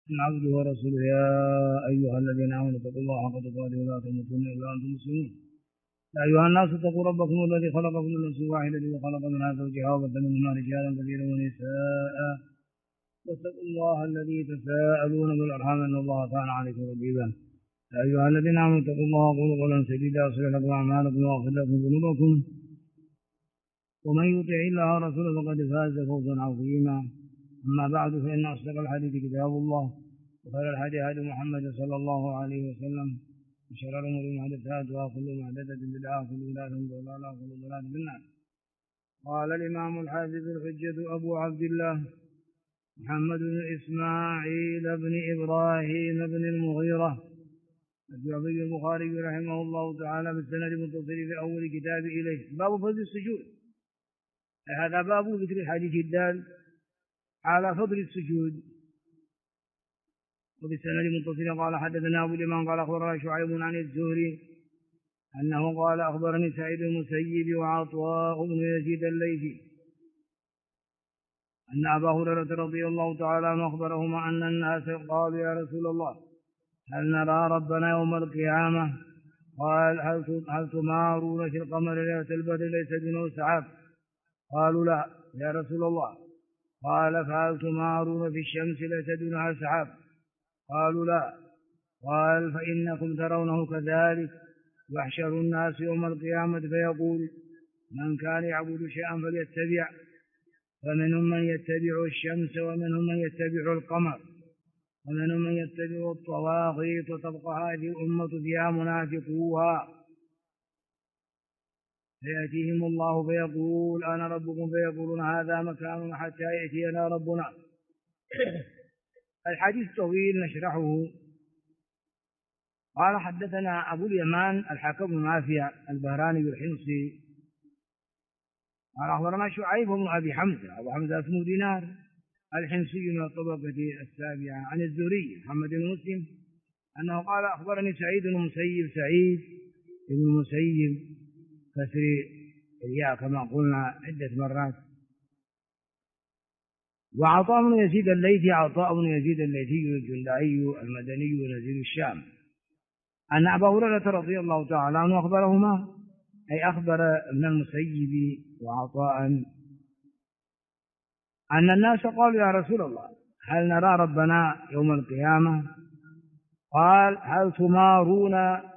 من عبده ورسوله. يا أيها الذين آمنوا اتقوا الله حق تقاته ولا تموتن إلا وأنتم مسلمون. يا أيها الناس اتقوا ربكم الذي خلقكم من نفس واحدة وخلق منها زوجها وبث منهما رجالا كثيرا ونساء واتقوا الله الذي تساءلون بالأرحام إن الله كان عليكم رقيبا. يا أيها الذين آمنوا اتقوا الله وقولوا قولا سديدا يصلح لكم أعمالكم ويغفر لكم ذنوبكم ومن يطع الله ورسوله فقد فاز فوزا عظيما. أما بعد فإن أصدق الحديث كتاب الله وخير الهدي هدي محمد صلى الله عليه وسلم وشر الأمور محدثاتها وكل محدثة بدعة وكل بدعة ضلالة وكل ضلالة في النار. قال الإمام الحافظ الحجة أبو عبد الله محمد بن إسماعيل بن إبراهيم بن المغيرة الجعفي البخاري رحمه الله تعالى بالسند المتصل في أول كتاب إليه باب فضل السجود. هذا باب ذكر الحديث الدال على فضل السجود. وبالسند المتصل قال حدثنا أبو اليمان قال أخبرنا شعيب عن الزهري أنه قال أخبرني سعيد المسيب وعطاء بن يزيد الليثي أن أبا هريرة رضي الله تعالى عنه أخبرهما أن الناس قالوا يا رسول الله هل نرى ربنا يوم القيامة؟ قال هل تمارون في القمر ليلة البدر ليس دونه سحاب؟ قالوا لا يا رسول الله. قال فهل تمارون في الشمس ليس دونها سحاب؟ قالوا لا. قال فإنكم ترونه كذلك يحشر الناس يوم القيامة فيقول من كان يعبد شيئا فليتبع فمنهم من يتبع الشمس ومنهم من يتبع القمر ومنهم من يتبع الطواغيت وتبقى هذه الأمة فيها منافقوها فيأتيهم الله فيقول أنا ربكم فيقولون هذا مكاننا حتى يأتينا ربنا. الحديث طويل نشرحه. قال حدثنا أبو اليمان الحكم بن نافع البهراني الحمصي قال أخبرنا شعيب بن أبي حمزة أبو حمزة اسمه دينار الحمصي من الطبقة السابعة عن الزهري محمد بن مسلم أنه قال أخبرني سعيد بن المسيب سعيد بن المسيب كسر الياء كما قلنا عدة مرات. وعطاء بن يزيد الليثي عطاء بن يزيد الليثي الجندعي المدني ونزيل الشام أن أبا هريرة رضي الله تعالى عنه أخبرهما أي أخبر ابن المسيب وعطاء أن الناس قالوا يا رسول الله هل نرى ربنا يوم القيامة؟ قال هل تمارون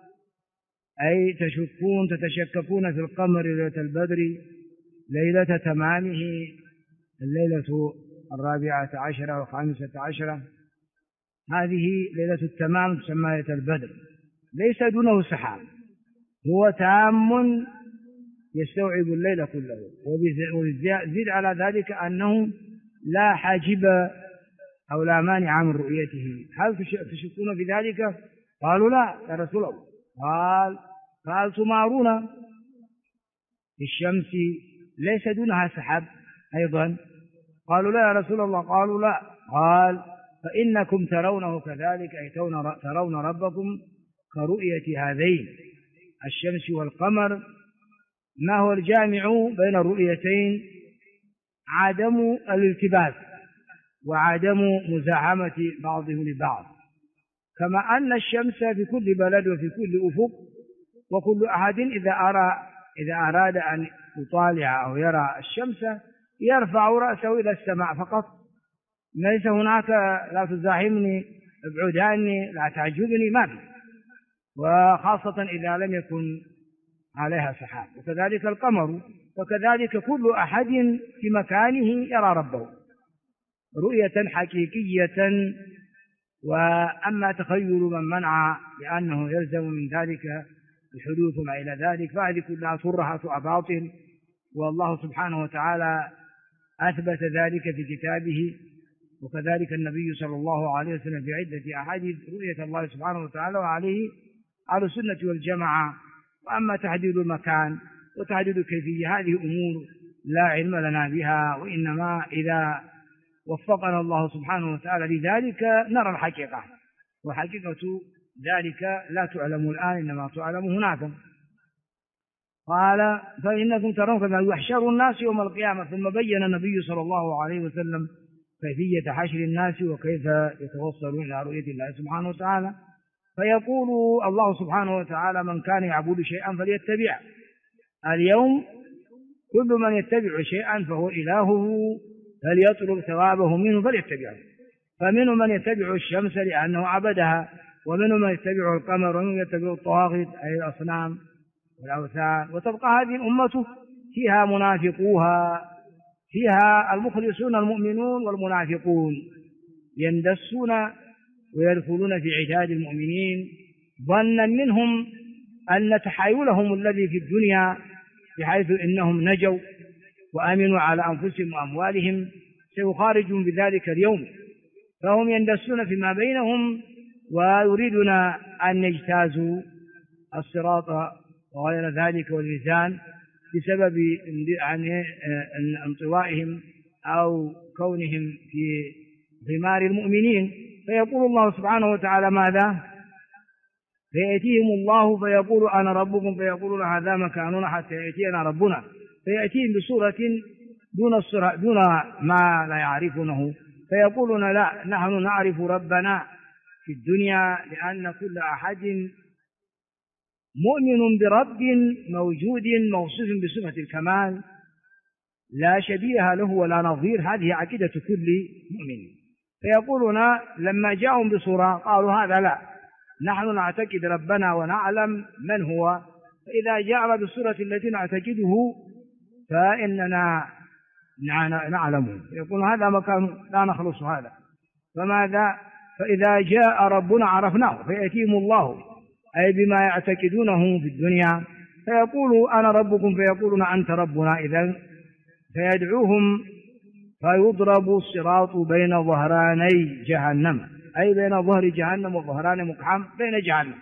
أي تتشككون في القمر ليلة البدر ليلة تمامه الليلة 14 و15 هذه ليلة التمام تسمى ليلة البدر ليس دونه سحاب هو تام يستوعب الليل كله. وزيد على ذلك أنه لا حاجب أو لا مانع من رؤيته. هل تشكون في ذلك؟ قالوا لا يا رسول الله. قال فهل تمارون في الشمس ليس دونها سحاب أيضا؟ قالوا لا يا رسول الله. قالوا لا. قال فإنكم ترونه كذلك أي ترون ربكم كرؤية هذين الشمس والقمر. ما هو الجامع بين الرؤيتين؟ عدم الالتباس وعدم مزاحمة بعضهم لبعض. كما أن الشمس في كل بلد وفي كل أفق وكل أحد إذا أراد أن يطالع أو يرى الشمس يرفع رأسه إلى السماء فقط. ليس هناك لا تزاحمني ابعد عني لا تعجبني ما في. وخاصة إذا لم يكن عليها سحاب. وكذلك القمر وكذلك كل أحد في مكانه يرى ربه رؤية حقيقية. وأما تخيل من منع لأنه يلزم من ذلك الحدوث ما إلى ذلك فهذه كلها ترهة أباطل. والله سبحانه وتعالى أثبت ذلك في كتابه وكذلك النبي صلى الله عليه وسلم في عدة أحاديث رؤية الله سبحانه وتعالى وعليه على السنة والجماعة. وأما تحديد المكان وتحديد الكيفية هذه أمور لا علم لنا بها وإنما إذا وفقنا الله سبحانه وتعالى لذلك نرى الحقيقة وحقيقة ذلك لا تعلم الآن إنما تعلم هناك. قال فإنكم ترون كما يحشر الناس يوم القيامة. ثم بين النبي صلى الله عليه وسلم كيفية حشر الناس وكيف يتوصلون إلى رؤية الله سبحانه وتعالى. فيقول الله سبحانه وتعالى: من كان يعبد شيئا فليتبعه. اليوم كل من يتبع شيئا فهو إلهه، فليطلب ثوابه منه فليتبعه. فمنهم من يتبع الشمس لأنه عبدها، ومنهم من يتبع القمر، ومنهم يتبع الطواغيت أي الأصنام والأوثان. وتبقى هذه الأمة فيها منافقوها، فيها المخلصون المؤمنون والمنافقون يندسون ويدخلون في عداد المؤمنين ظنا منهم أن تحايلهم الذي في الدنيا بحيث إنهم نجوا وأمنوا على أنفسهم وأموالهم سيخارجهم بذلك اليوم، فهم يندسون فيما بينهم ويريدون أن يجتازوا الصراط وغير ذلك والميزان بسبب انطوائهم أو كونهم في غمار المؤمنين. فيقول الله سبحانه وتعالى ماذا؟ فيأتيهم الله فيقول أنا ربكم، فيقولون هذا مكاننا حتى يأتينا ربنا، فيأتيهم بصورة دون ما لا يعرفونه، فيقولون لا، نحن نعرف ربنا في الدنيا، لأن كل أحد مؤمن برب موجود موصوف بصفة الكمال لا شبيه له ولا نظير. هذه عقيدة كل مؤمن. فيقولون لما جاءهم بصورة قالوا هذا لا، نحن نعتقد ربنا ونعلم من هو، فإذا جاء بالصورة التي نعتقده فإننا نعلم. يقول هذا مكان لا نخلص هذا، فماذا؟ فإذا جاء ربنا عرفناه، فيأتيهم الله أي بما يعتقدونه في الدنيا، فيقول أنا ربكم، فيقولون أنت ربنا إذن، فيدعوهم فيضرب الصراط بين ظهراني جهنم، أي بين ظهر جهنم وظهران مقحم بين جهنم.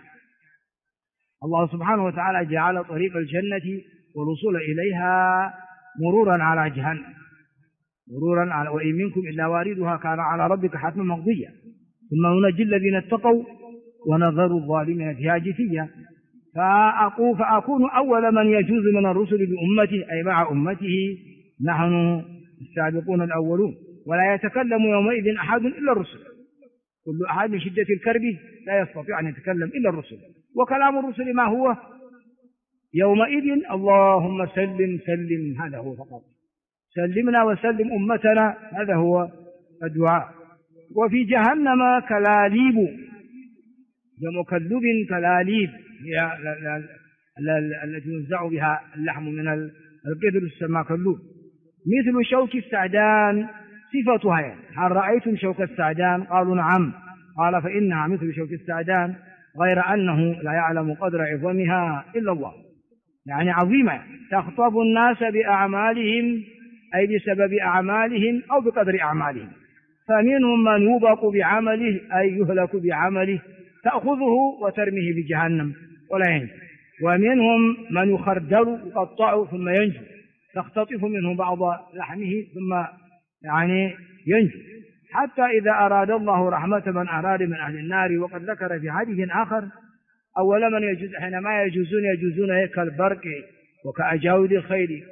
الله سبحانه وتعالى جعل طريق الجنة والوصول إليها مرورا على جهنم، مرورا على وإن منكم إلا واردها كان على ربك حتما مقضيا، ثم ننجي الذين اتقوا ونذر الظالمين فيها جثيا. فأكون أول من يجوز من الرسل بأمته أي مع أمته، نحن السابقون الأولون، ولا يتكلم يومئذ أحد إلا الرسل، كل أحد من شدة الكرب لا يستطيع أن يتكلم إلا الرسل. وكلام الرسل ما هو؟ يومئذ اللهم سلم سلم، هذا هو فقط، سلمنا وسلم أمتنا، هذا هو الدعاء. وفي جهنم كلاليب، جمع كلب كلاليب، هي التي ينزع بها اللحم من القدر تسمى كلوب، مثل شوك السعدان صفتها يعني. هل رأيتم شوك السعدان؟ قالوا نعم. قال فإنها مثل شوك السعدان، غير أنه لا يعلم قدر عظمها إلا الله، يعني عظيمة، تخطب الناس بأعمالهم أي بسبب أعمالهم أو بقدر أعمالهم. فمنهم من يوبق بعمله أي يهلك بعمله، تأخذه وترميه في جهنم ولا ينجو. ومنهم من يخردل يقطع ثم ينجو، تختطف منه بعض لحمه ثم يعني ينجو. حتى إذا أراد الله رحمة من أراد من أهل النار، وقد ذكر في حديث آخر أول من يجوز حينما يجوزون كالبرق وكأجاود الخيل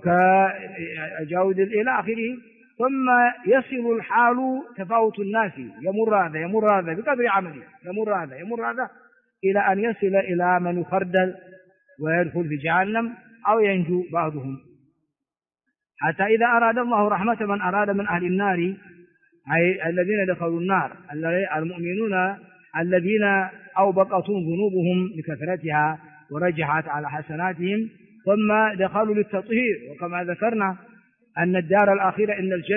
وكأجاود إلى آخره، ثم يصل الحال تفاوت الناس، يمر هذا بقدر عمله، يمر هذا إلى أن يصل إلى من يخردل ويدخل في جهنم أو ينجو بعضهم. حتى إذا أراد الله رحمة من أراد من أهل النار، أي الذين دخلوا النار، المؤمنون الذين أوبقتهم ذنوبهم لكثرتها ورجحت على حسناتهم ثم دخلوا للتطهير. وكما ذكرنا أن الدار الآخرة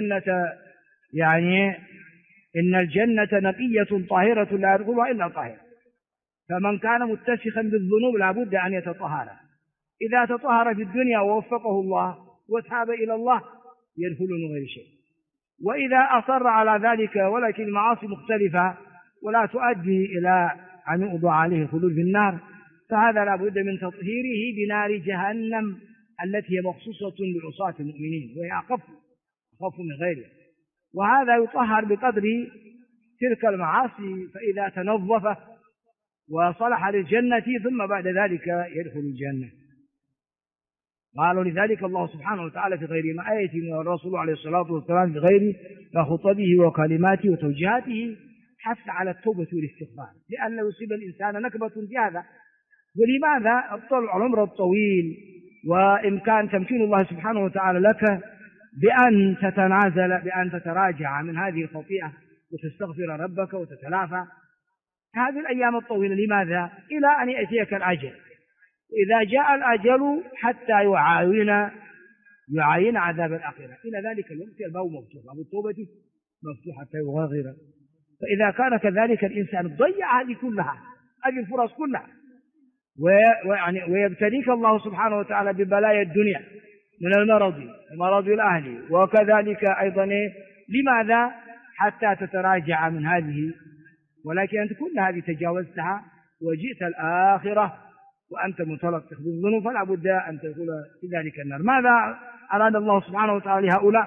إن الجنة نقية طاهرة لا يدخلها إلا طاهر، فمن كان متسخا بالذنوب لابد أن يتطهر. إذا تطهر في الدنيا ووفقه الله وتاب إلى الله يدخل من غير شيء. وإذا أصر على ذلك ولكن المعاصي مختلفة ولا تؤدي إلى أن يقضى عليه الخلود في النار، فهذا لا بد من تطهيره بنار جهنم التي هي مخصوصة لعصاة المؤمنين، وهي أخف من غيرها. وهذا يطهر بقدر تلك المعاصي، فإذا تنظف وصلح للجنة ثم بعد ذلك يدخل الجنة. قالوا لذلك الله سبحانه وتعالى في غير ما آية والرسول عليه الصلاة والسلام في غير ما خطبه وكلماته وتوجيهاته حث على التوبة والاستغفار، لأنه يصيب الإنسان نكبة في هذا. ولماذا؟ العمر الطويل وإمكان تمكين الله سبحانه وتعالى لك بأن تتنازل، بأن تتراجع من هذه الخطيئة وتستغفر ربك وتتلافى هذه الأيام الطويلة. لماذا؟ إلى أن يأتيك الأجل، إذا جاء الأجل حتى يعاين عذاب الآخرة. إلى ذلك الوقت الباب مفتوح، باب التوبة مفتوح حتى يغادر. فإذا كان كذلك الإنسان ضيع هذه كلها، هذه الفرص كلها، ويبتليك الله سبحانه وتعالى ببلايا الدنيا من المرض ومرض الأهل، وكذلك أيضا لماذا؟ حتى تتراجع من هذه، ولكن أنت كل هذه تجاوزتها وجئت الآخرة وأنت متلطخ بالذنوب، فلا بد أن تدخل في ذلك النار. ماذا أراد الله سبحانه وتعالى لهؤلاء؟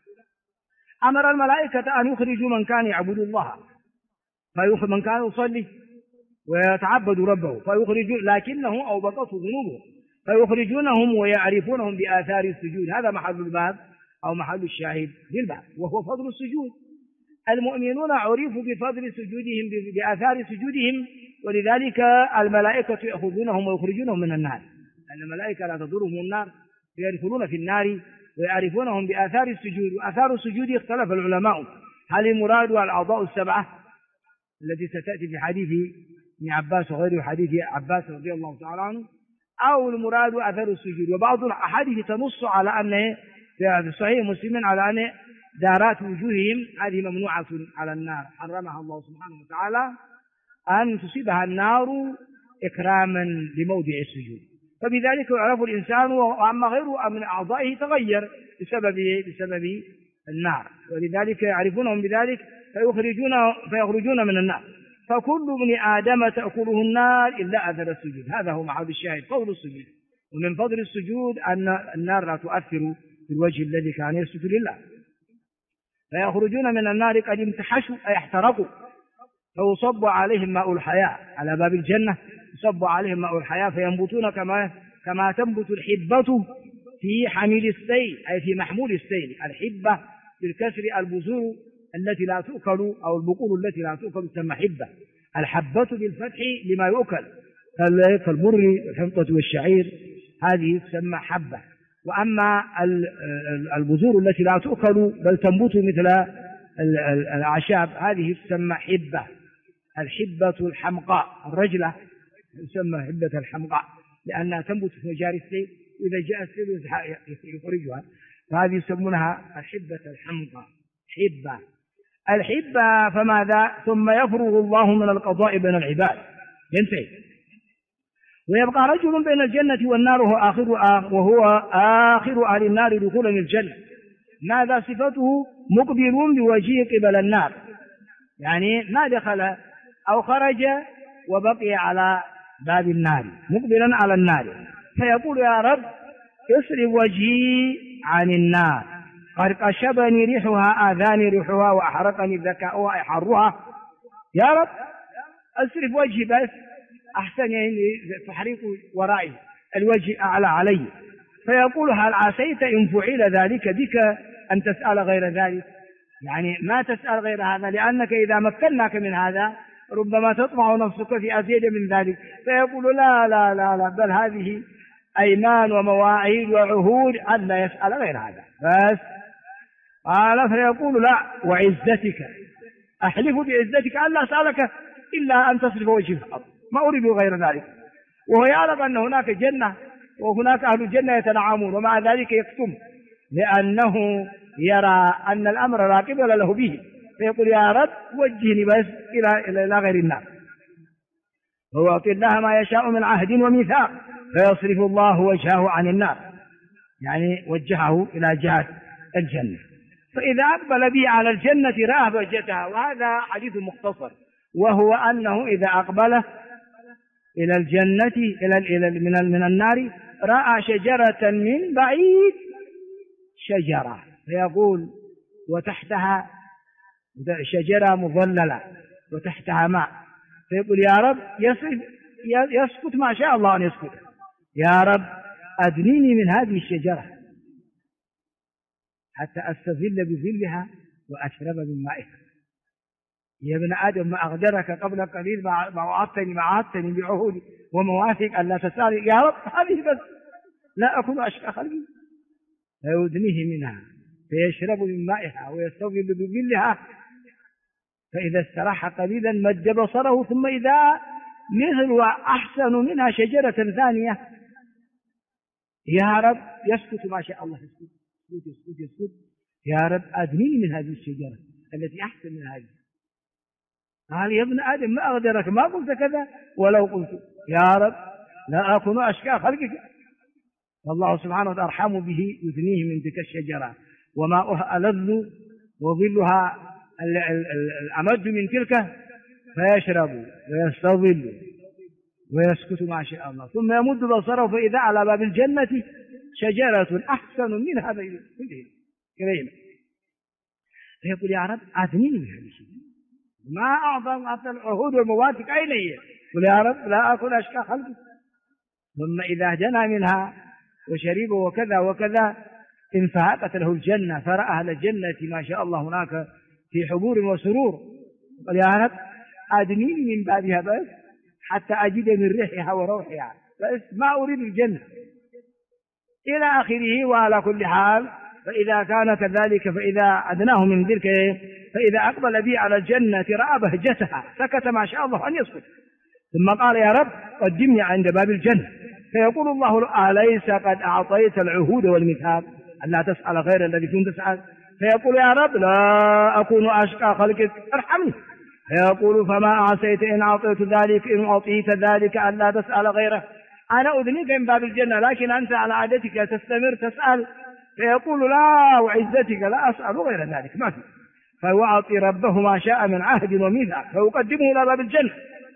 أمر الملائكة أن يخرجوا من كان يعبد الله، من كان يصلي ويتعبد ربه فيخرجون، لكنه أوبقته ذنوبه فيخرجونهم ويعرفونهم بآثار السجود. هذا محل الباب أو محل الشاهد للباب، وهو فضل السجود. المؤمنون عرفوا بفضل سجودهم، بآثار سجودهم، ولذلك الملائكة يأخذونهم ويخرجونهم من النار، لأن الملائكة لا تضرهم النار فيدخلون في النار ويعرفونهم بآثار السجود. وآثار السجود اختلف العلماء، هل المراد الأعضاء السبعة التي ستأتي في حديث ابن عباس وغيره، حديث عباس رضي الله تعالى عنه، أو المراد أثر السجود. وبعض الأحاديث تنص على أن في صحيح مسلم على أن دارات وجوههم هذه ممنوعة على النار، حرمها الله سبحانه وتعالى أن تصيبها النار إكراما لموضع السجود. فبذلك يعرف الإنسان، وأما غيره من أعضائه تغير بسبب النار، ولذلك يعرفونهم بذلك فيخرجون من النار. فكل ابن آدم تأكله النار إلا أثر السجود. هذا هو محل الشاهد، فضل السجود. ومن فضل السجود أن النار لا تؤثر في الوجه الذي كان يسجد لله. فيخرجون من النار قد امتحشوا أي احترقوا، فيصب عليهم ماء الحياة، على باب الجنة يصب عليهم ماء الحياة فينبتون كما تنبت الحبة في حميل السيل، أي في محمول السيل. الحبة بالكسر البذور التي لا تؤكل أو البقول التي لا تؤكل تسمى حبة. الحبة بالفتح لما يؤكل كالبر والحنطة والشعير، هذه تسمى حبة. وأما البذور التي لا تؤكل بل تنبت مثل الأعشاب هذه تسمى حبة. الحبة الحمقاء الرجلة تسمى حبة الحمقاء لأنها تنبت في مجاري السيل، وإذا جاء السيل يخرجها، فهذه يسمونها الحبة الحمقاء. حبة الحبة. فماذا؟ ثم يفرغ الله من القضاء بين العباد، ينتهي، ويبقى رجل بين الجنة والنار وهو آخر أهل النار دخولا الجنة. ماذا صفته؟ مقبل بوجهه قبل النار، يعني ما دخل أو خرج وبقي على باب النار مقبلا على النار، فيقول يا رب اصرف وجهي عن النار، قد قشبني ريحها، آذاني ريحها، وأحرقني ذكاؤها أي حرها. يا رب اصرف وجهي بس، أحسن يعني تحريق ورائي، الوجه أعلى علي. فيقول هل عسيت إن فعل ذلك بك أن تسأل غير ذلك؟ يعني ما تسأل غير هذا، لأنك إذا مكناك من هذا ربما تطمع نفسك في أزيد من ذلك. فيقول لا لا لا لا، بل هذه أيمان ومواعيد وعهود أن لا يسأل غير هذا بس. قال فيقول لا وعزتك أحلف بعزتك أن لا أسألك إلا أن تصرف وجهي فقط، ما أريد غير ذلك. وهو يعلم أن هناك جنة وهناك أهل الجنة يتنعمون، ومع ذلك يكتم لأنه يرى أن الأمر لا قبل له به. فيقول يا رب وجهني بس إلى غير النار. هو يعطي الله ما يشاء من عهد وميثاق، فيصرف الله وجهه عن النار، يعني وجهه إلى جهة الجنة. فإذا أقبل به على الجنة رأى بهجتها. وهذا حديث مختصر، وهو أنه إذا أقبل إلى الجنة من النار رأى شجرة من بعيد، شجرة، فيقول وتحتها شجرة مظللة وتحتها ماء، فيقول يا رب يسكت ما شاء الله أن يسكت، يا رب أدنيني من هذه الشجرة حتى أستظل بظلها وأشرب من مائها. يا ابن آدم ما أغدرك قبل قليل ما وعدتني بعهودي ومواثق ألا تسأل يا رب هذه بس لا أكون أشقى خلقي. فيدنيه منها فيشرب من مائها ويستظل بظلها، فإذا استراح قليلا مد بصره ثم إذا مثل وأحسن منها شجرة ثانية. يا رب يسكت ما شاء الله يسكت يا رب أدنيني من هذه الشجرة التي أحسن من هذه. قال يا ابن آدم ما أغدرك ما قلت كذا، ولو قلت يا رب لا أكون أشقى خلقك. فالله سبحانه وتعالى أرحم به يثنيه من تلك الشجرة وماؤها ألذ وظلها الأمد من تلك، فيشرب ويستظل ويسكت ما شاء الله، ثم يمد بصره فإذا على باب الجنة شجرة أحسن من هذا كلمة. فيقول يا رب آتنيني من هذه الشجرة، ما أعظم العهود والمواثق أين هي؟ يقول يا رب لا أكون أشقى خلقك. ثم إذا جنى منها وشرب وكذا وكذا انفهقت له الجنة، فرأى أهل الجنة ما شاء الله هناك في حبور وسرور. قال يا رب أدنيني من بابها بس حتى أجد من ريحها وروحها، بس ما أريد الجنة إلى آخره. وعلى كل حال فإذا كان كذلك فإذا أدناه من ذلك فإذا أقبل بي على الجنة رأى بهجتها سكت ما شاء الله أن يسكت، ثم قال يا رب قدمني عند باب الجنة. فيقول الله أليس قد أعطيت العهود والميثاق ألا تسأل غير الذي كنت تسأل؟ فيقول يا رب لا أكون أشقى خلقك ارحمني. فيقول فما عسيت إن أعطيت ذلك إن أعطيت ذلك ألا تسأل غيره. أنا أذنيك من باب الجنة لكن أنت على عادتك تستمر تسأل. فيقول لا وعزتك لا أسأل غير ذلك ما في. فيعطي ربه ما شاء من عهد وميثاق فيقدمه إلى باب الجنة،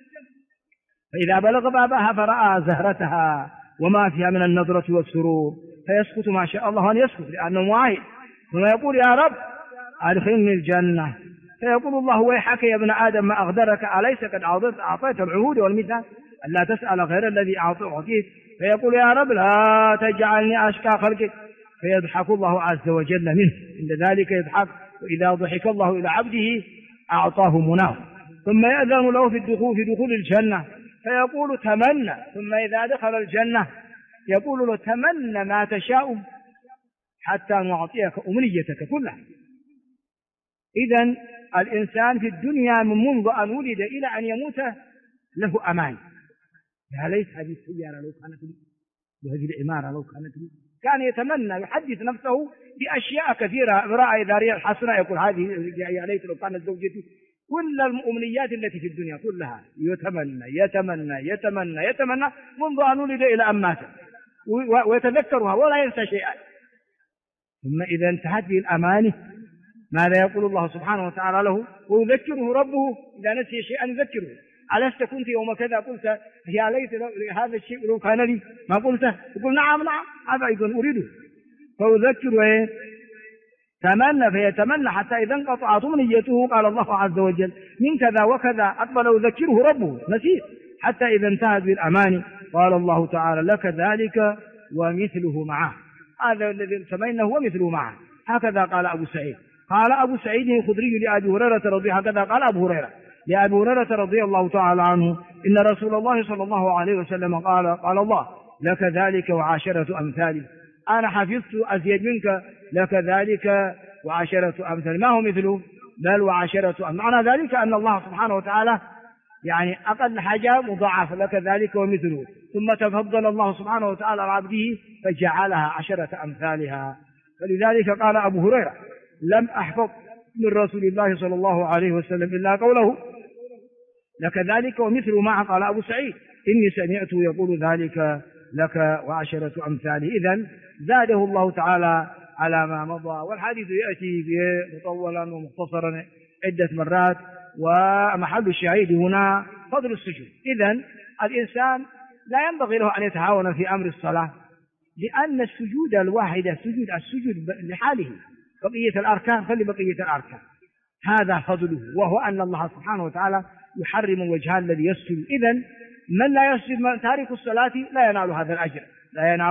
فإذا بلغ بابها فرأى زهرتها وما فيها من النظرة والسرور فيسكت ما شاء الله أن يسكت لأنه معاهد. ثم يقول يا رب أدخلني الجنة. فيقول الله ويحك يا ابن آدم ما أغدرك أليس قد أعطيت العهود والميثاق ألا تسأل غير الذي أعطيت؟ فيقول يا رب لا تجعلني أشقى خلقك. فيضحك الله عز وجل منه، عند ذلك يضحك، وإذا ضحك الله إلى عبده أعطاه مناه. ثم يأذن له في دخول الجنة فيقول تمنى. ثم إذا دخل الجنة يقول له تمنى ما تشاء حتى نعطيك أمنيتك كلها. إذن الإنسان في الدنيا من منذ أن ولد إلى أن يموت له أمان. يا ليت هذه السيارة لو كانت لي وهذه العمارة لو كانت لي. كان يتمنى يحدث نفسه بأشياء كثيرة، رأى إذا رأى الحسنة يقول هذه يا ليت لو كانت زوجتي. كل الأمنيات التي في الدنيا كلها يتمنى يتمنى يتمنى يتمنى منذ أن ولد إلى أن مات، ويتذكرها ولا ينسى شيئا. ثم إذا انتهت به الأماني ماذا يقول الله سبحانه وتعالى له؟ ويذكره ربه إذا نسي شيئا يذكره. ألست كنت يوم كذا قلت يا ليت هذا الشيء لو كان لي ما قلته؟ يقول نعم هذا أيضا أريده. فيذكره تمنى فيتمنى حتى إذا انقطعت أمنيته قال الله عز وجل من كذا وكذا أقبل يذكره ربه نسيت، حتى إذا انتهت بالأماني قال الله تعالى لك ذلك ومثله معه. هذا الذي تمنى هو مثله معه. هكذا قال أبو سعيد. قال أبو سعيد الخدري لأبي هريرة رضي الله عنه هكذا قال أبو هريرة لأبي هريرة رضي الله تعالى عنه إن رسول الله صلى الله عليه وسلم قال الله لك ذلك وعشرة أمثاله. أنا حفظت أزيد منك لك ذلك وعشرة أمثال. ما هو مثله بل وعشرة. معنى ذلك أن الله سبحانه وتعالى يعني أقل حاجة مضاعف لك ذلك ومثله، ثم تفضل الله سبحانه وتعالى على عبده فجعلها 10 أمثالها. فلذلك قال أبو هريرة لم أحفظ من رسول الله صلى الله عليه وسلم إلا قوله لك ذلك ومثل معه. قال أبو سعيد إني سمعت يقول ذلك لك و10 أمثاله. إذن زاده الله تعالى على ما مضى، والحديث يأتي مطولا ومختصرا عدة مرات، ومحل الشهيد هنا فضل السجود. إذن الإنسان لا ينبغي له أن يتهاون في أمر الصلاة، لأن السجود الواحد السجود لحاله، بقية الأركان فلبقية الأركان. هذا فضله، وهو أن الله سبحانه وتعالى يحرم الوجه الذي يسجد. إذن من لا يسجد تارك الصلاة لا ينال هذا الأجر، لا ينال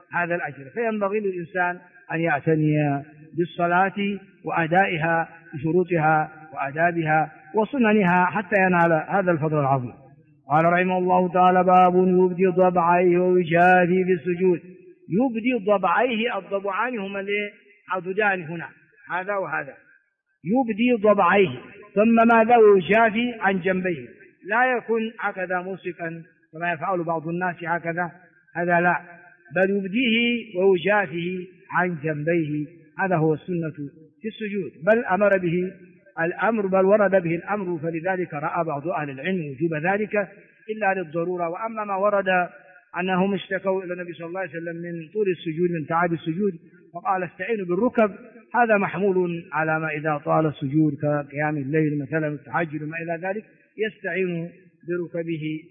هذا الأجر. فينبغي للإنسان أن يعتني بالصلاة وأدائها بشروطها وآدابها وسننها حتى ينال هذا الفضل العظيم. قال رحمه الله تعالى: باب يبدي ضبعيه ويجافي في السجود. يبدي ضبعيه، الضبعان هما العضدان هنا، هذا وهذا. يبدي ضبعيه ثم ماذا؟ ويجافي عن جنبيه، لا يكون هكذا ملصقا كما يفعل بعض الناس هكذا، هذا لا، بل يبديه ويجافيه عن جنبيه، هذا هو السنة في السجود. بل أمر به الأمر، بل ورد به الأمر، فلذلك رأى بعض أهل العلم وجوب ذلك إلا للضرورة. وأما ما ورد أنهم اشتكوا إلى النبي صلى الله عليه وسلم من طول السجود، من تعب السجود، فقال استعينوا بالركب، هذا محمول على ما إذا طال السجود كقيام الليل مثلا التهجد وما إلى ذلك، يستعين بركبه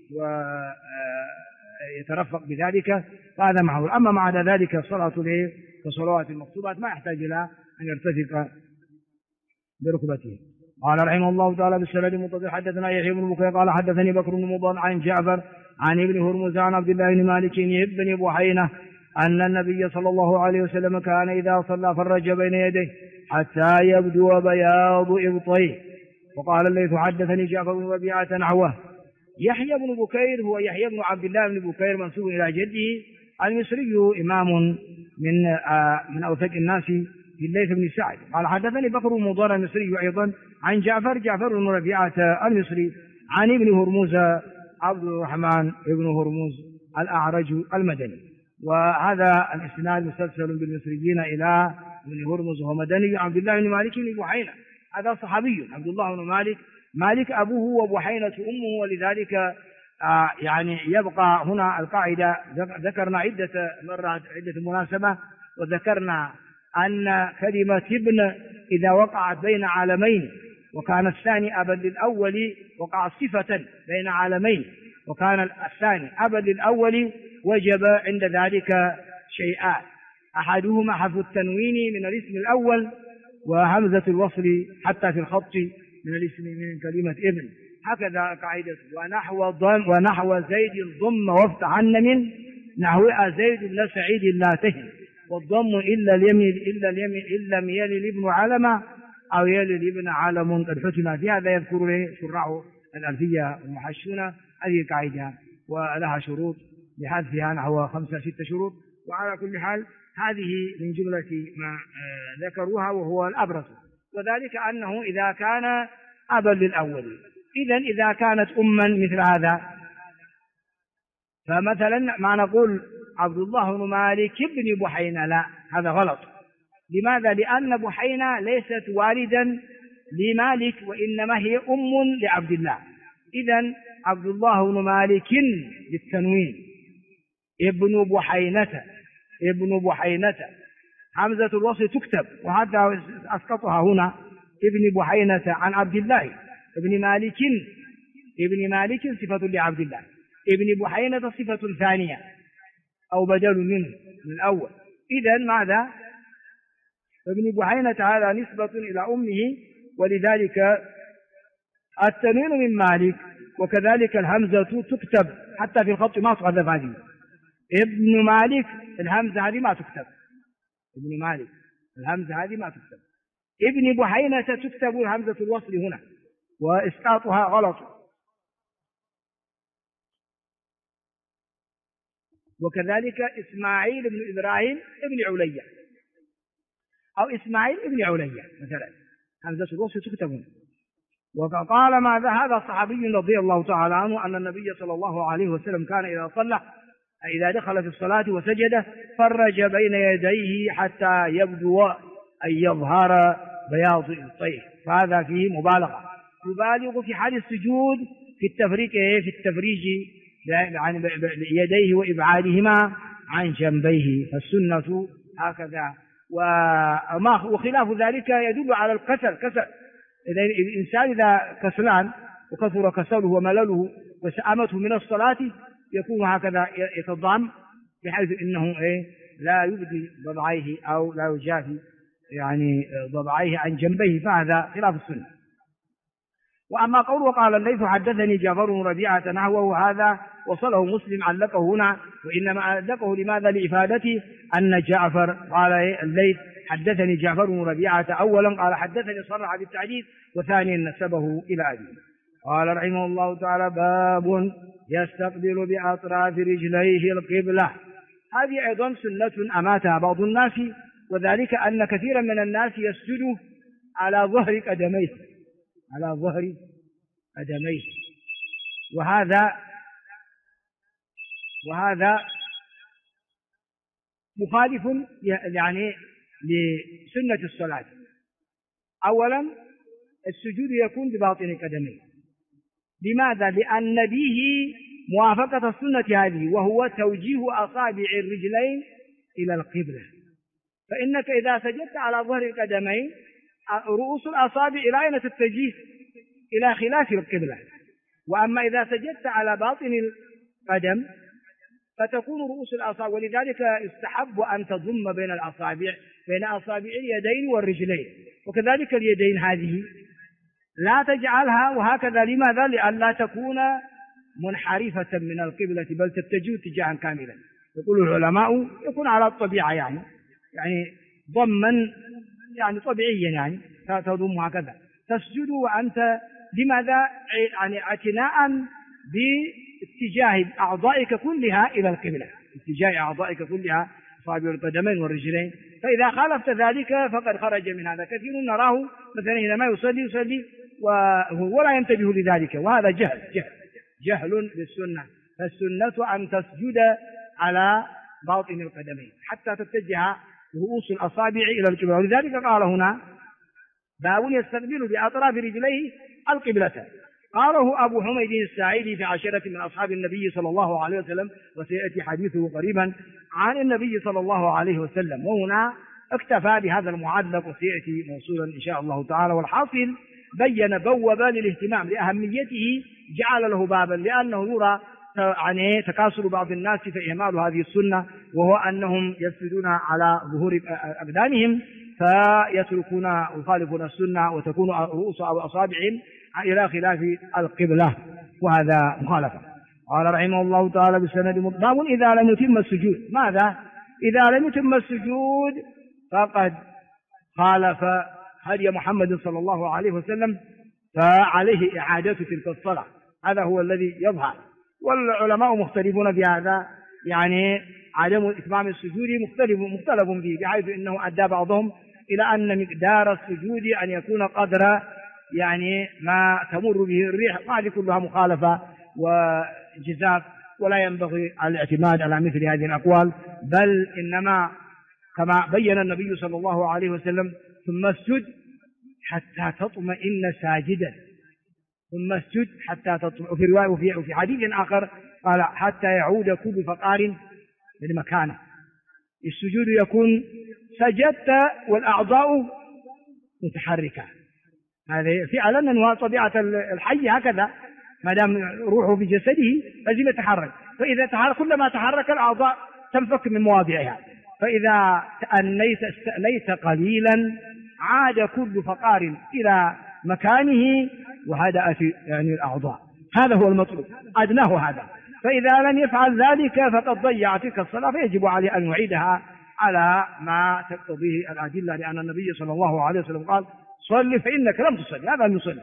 ويترفق بذلك، فهذا محمول. أما ما عدا ذلك الصلاة كصلوات المكتوبات ما يحتاج إلى أن يرتفق بركبته. قال رحمه الله تعالى: بالسند المتصل حدثنا يحيى بن بكير قال حدثني بكر بن مضر عن جعفر عن ابن هرمز عن عبد الله بن مالك بن بحينة أن النبي صلى الله عليه وسلم كان إذا صلى فرج بين يديه حتى يبدو بياض إبطيه. وقال الليث حدثني جعفر بن ربيعة نحوه. يحيى بن بكير هو يحيى بن عبد الله بن بكير منسوب إلى جده المصري، إمام من أوثق الناس في الليث بن سعد. قال حدثني بكر بن مضر المصري أيضا عن جعفر بن ربيعة المصري عن ابن هرمز عبد الرحمن بن هرمز الأعرج المدني. وهذا الإسناد مسلسل بالمصريين إلى ابن هرمز وهو مدني عبد الله بن مالك بن بحينة، هذا صحابي عبد الله بن مالك أبوه وبحينة أمه، ولذلك يعني يبقى هنا القاعدة. ذكرنا عدة مرات عدة مناسبة، وذكرنا أن كلمة ابن إذا وقعت بين عالمين وكان الثاني أبا للأول وقع صفة بين عالمين، وكان الثاني أبا للأول، وجب عند ذلك شيئان: أحدهما حذف التنوين من الاسم الأول، وهمزة الوصل حتى في الخط من الاسم من كلمة ابن، هكذا قاعدة. ونحو زيد ضم وافتحن من نحو زيد بن سعيد لا تهن، والضم إلا لم يلي الابن علما أو يلي الابن علم قد حتم. في هذا يذكر شراح الألفية المحشون هذه القاعدة، ولها شروط بحذفها نحو 5-6 شروط. وعلى كل حال هذه من جملة ما ذكروها وهو الأبرز، وذلك أنه إذا كان أبا للأول. إذا كانت أما مثل هذا، فمثلا ما نقول عبد الله بن مالك بن بحينة، لا، هذا غلط. لماذا؟ لأن بحينة ليست والدا لمالك، وإنما هي أم لعبد الله. إذن عبد الله بن مالك بالتنوين ابن بحينة همزة الوصل تكتب، وهذا أسقطها هنا ابن بحينة عن عبد الله. ابن مالك صفة لعبد الله، ابن بحينة صفة ثانية أو بدل منه من الأول. إذن ماذا؟ ابن بحينة هذا نسبة إلى أمه، ولذلك التنوين من مالك، وكذلك الهمزة تكتب حتى في الخط ما تحذف هذه. ابن مالك الهمزة هذه ما تكتب، ابن مالك الهمزة هذه ما تكتب. ابن بحينة تكتب همزة الوصل هنا، وإسقاطها غلط. وكذلك إسماعيل بن إبراهيم ابن عليا، أو إسماعيل ابن عليا مثلا، همزة الوصل تكتب هنا. وقال ماذا؟ هذا صحابي رضي الله تعالى عنه أن النبي صلى الله عليه وسلم كان إذا دخل في الصلاة وسجد فرج بين يديه حتى يبدو أن يظهر بياض إبطيه، فهذا فيه مبالغة، يبالغ في حال السجود في التفريج عن يديه وإبعادهما عن جنبيه، فالسنة هكذا. وخلاف ذلك يدل على الكسل. إذا الإنسان إذا كسلان وكثر كسله وملله وسأمته من الصلاة يكون هكذا يتضام، بحيث إنه لا يبدي ضبعيه أو لا يجافي ضبعيه عن جنبيه، فهذا خلاف السنة. وأما قول وقال الليث حدثني جعفر بن ربيعة نحوه، هذا وصله مسلم علقه هنا وإنما علقه لماذا؟ لإفادته أن جعفر قال الليث حدثني جعفر بن ربيعة أولا قال حدثني صرح بالتحديث وثانيا نسبه إلى أبيه. قال رحمه الله تعالى باب يستقبل بأطراف رجليه القبلة. هذه أيضا سنة أماتها بعض الناس، وذلك أن كثيرا من الناس يسجد على ظهر قدميه، على ظهر قدميه، وهذا مخالف يعني لسنة الصلاة. أولا السجود يكون بباطن قدميه، لماذا؟ لأن به موافقة السنة هذه، وهو توجيه أصابع الرجلين إلى القبلة. فإنك إذا سجدت على ظهر القدمين رؤوس الأصابع إلى أين تتجه؟ إلى خلاف القبلة. وأما إذا سجدت على باطن القدم فتكون رؤوس الأصابع، ولذلك يستحب أن تضم بين الأصابع، بين أصابع اليدين والرجلين، وكذلك اليدين هذه لا تجعلها وهكذا. لماذا؟ لئلا تكون منحرفة من القبلة بل تتجه اتجاها كاملا. يقول العلماء يكون على الطبيعة، يعني ضما يعني طبيعيا، يعني تضم هكذا تسجد وأنت لماذا؟ يعني اعتناء باتجاه أعضائك كلها إلى القبلة، اتجاه أعضائك كلها أصابع القدمين والرجلين. فإذا خالفت ذلك فقد خرج من هذا. كثير نراه مثلا حينما يصلي ولا ينتبه لذلك، وهذا جهل بالسنة. فالسنة أن تسجد على باطن القدمين حتى تتجه رؤوس الأصابع إلى القبلة. ولذلك قال هنا باب يستقبل بأطراف رجليه القبلة. قاله أبو حميد الساعدي في عشرة من أصحاب النبي صلى الله عليه وسلم، وسيأتي حديثه قريبا عن النبي صلى الله عليه وسلم. وهنا اكتفى بهذا المعلق وسيأتي موصولا إن شاء الله تعالى. والحاصل بين بوابا للاهتمام لأهميته، جعل له بابا، لأنه يرى يعني تكاسل بعض الناس في إهمال هذه السنة، وهو أنهم يسجدون على ظهور أقدامهم فيتركون ويخالفون السنة وتكون رؤوس أو أصابعهم إلى خلاف القبلة، وهذا مخالفة. قال رحمه الله تعالى بالسند باب إذا لم يتم السجود. ماذا؟ إذا لم يتم السجود فقد خالف هدي محمد صلى الله عليه وسلم، فعليه إعادة تلك الصلاة. هذا هو الذي يظهر، والعلماء مختلفون في هذا، يعني عدم إتمام السجود مختلف فيه، بحيث أنه أدى بعضهم إلى أن مقدار السجود أن يكون قدر يعني ما تمر به الريح. هذه كلها مخالفة وجزاف، ولا ينبغي الاعتماد على مثل هذه الأقوال، بل إنما كما بين النبي صلى الله عليه وسلم ثم اسجد حتى تطمئن ساجدا، ثم اسجد حتى تطمئن. في رواية وفي حديث آخر قال حتى يعود كل فقار لمكانه. السجود يكون سجدت والأعضاء متحركة، هذا فعلا أنه طبيعة الحي هكذا، ما دام روحه في جسده لازم يتحرك. فإذا تحرك كلما تحرك الأعضاء تنفك من مواضعها، فإذا استأنيت قليلا عاد كل فقار إلى مكانه وهدأت يعني الأعضاء. هذا هو المطلوب، أدناه هذا. فإذا لم يفعل ذلك فقد ضيع تلك الصلاة، فيجب عليه أن يعيدها على ما تقتضيه الأدلة، لأن النبي صلى الله عليه وسلم قال صل فإنك لم تصلي، هذا يصلي.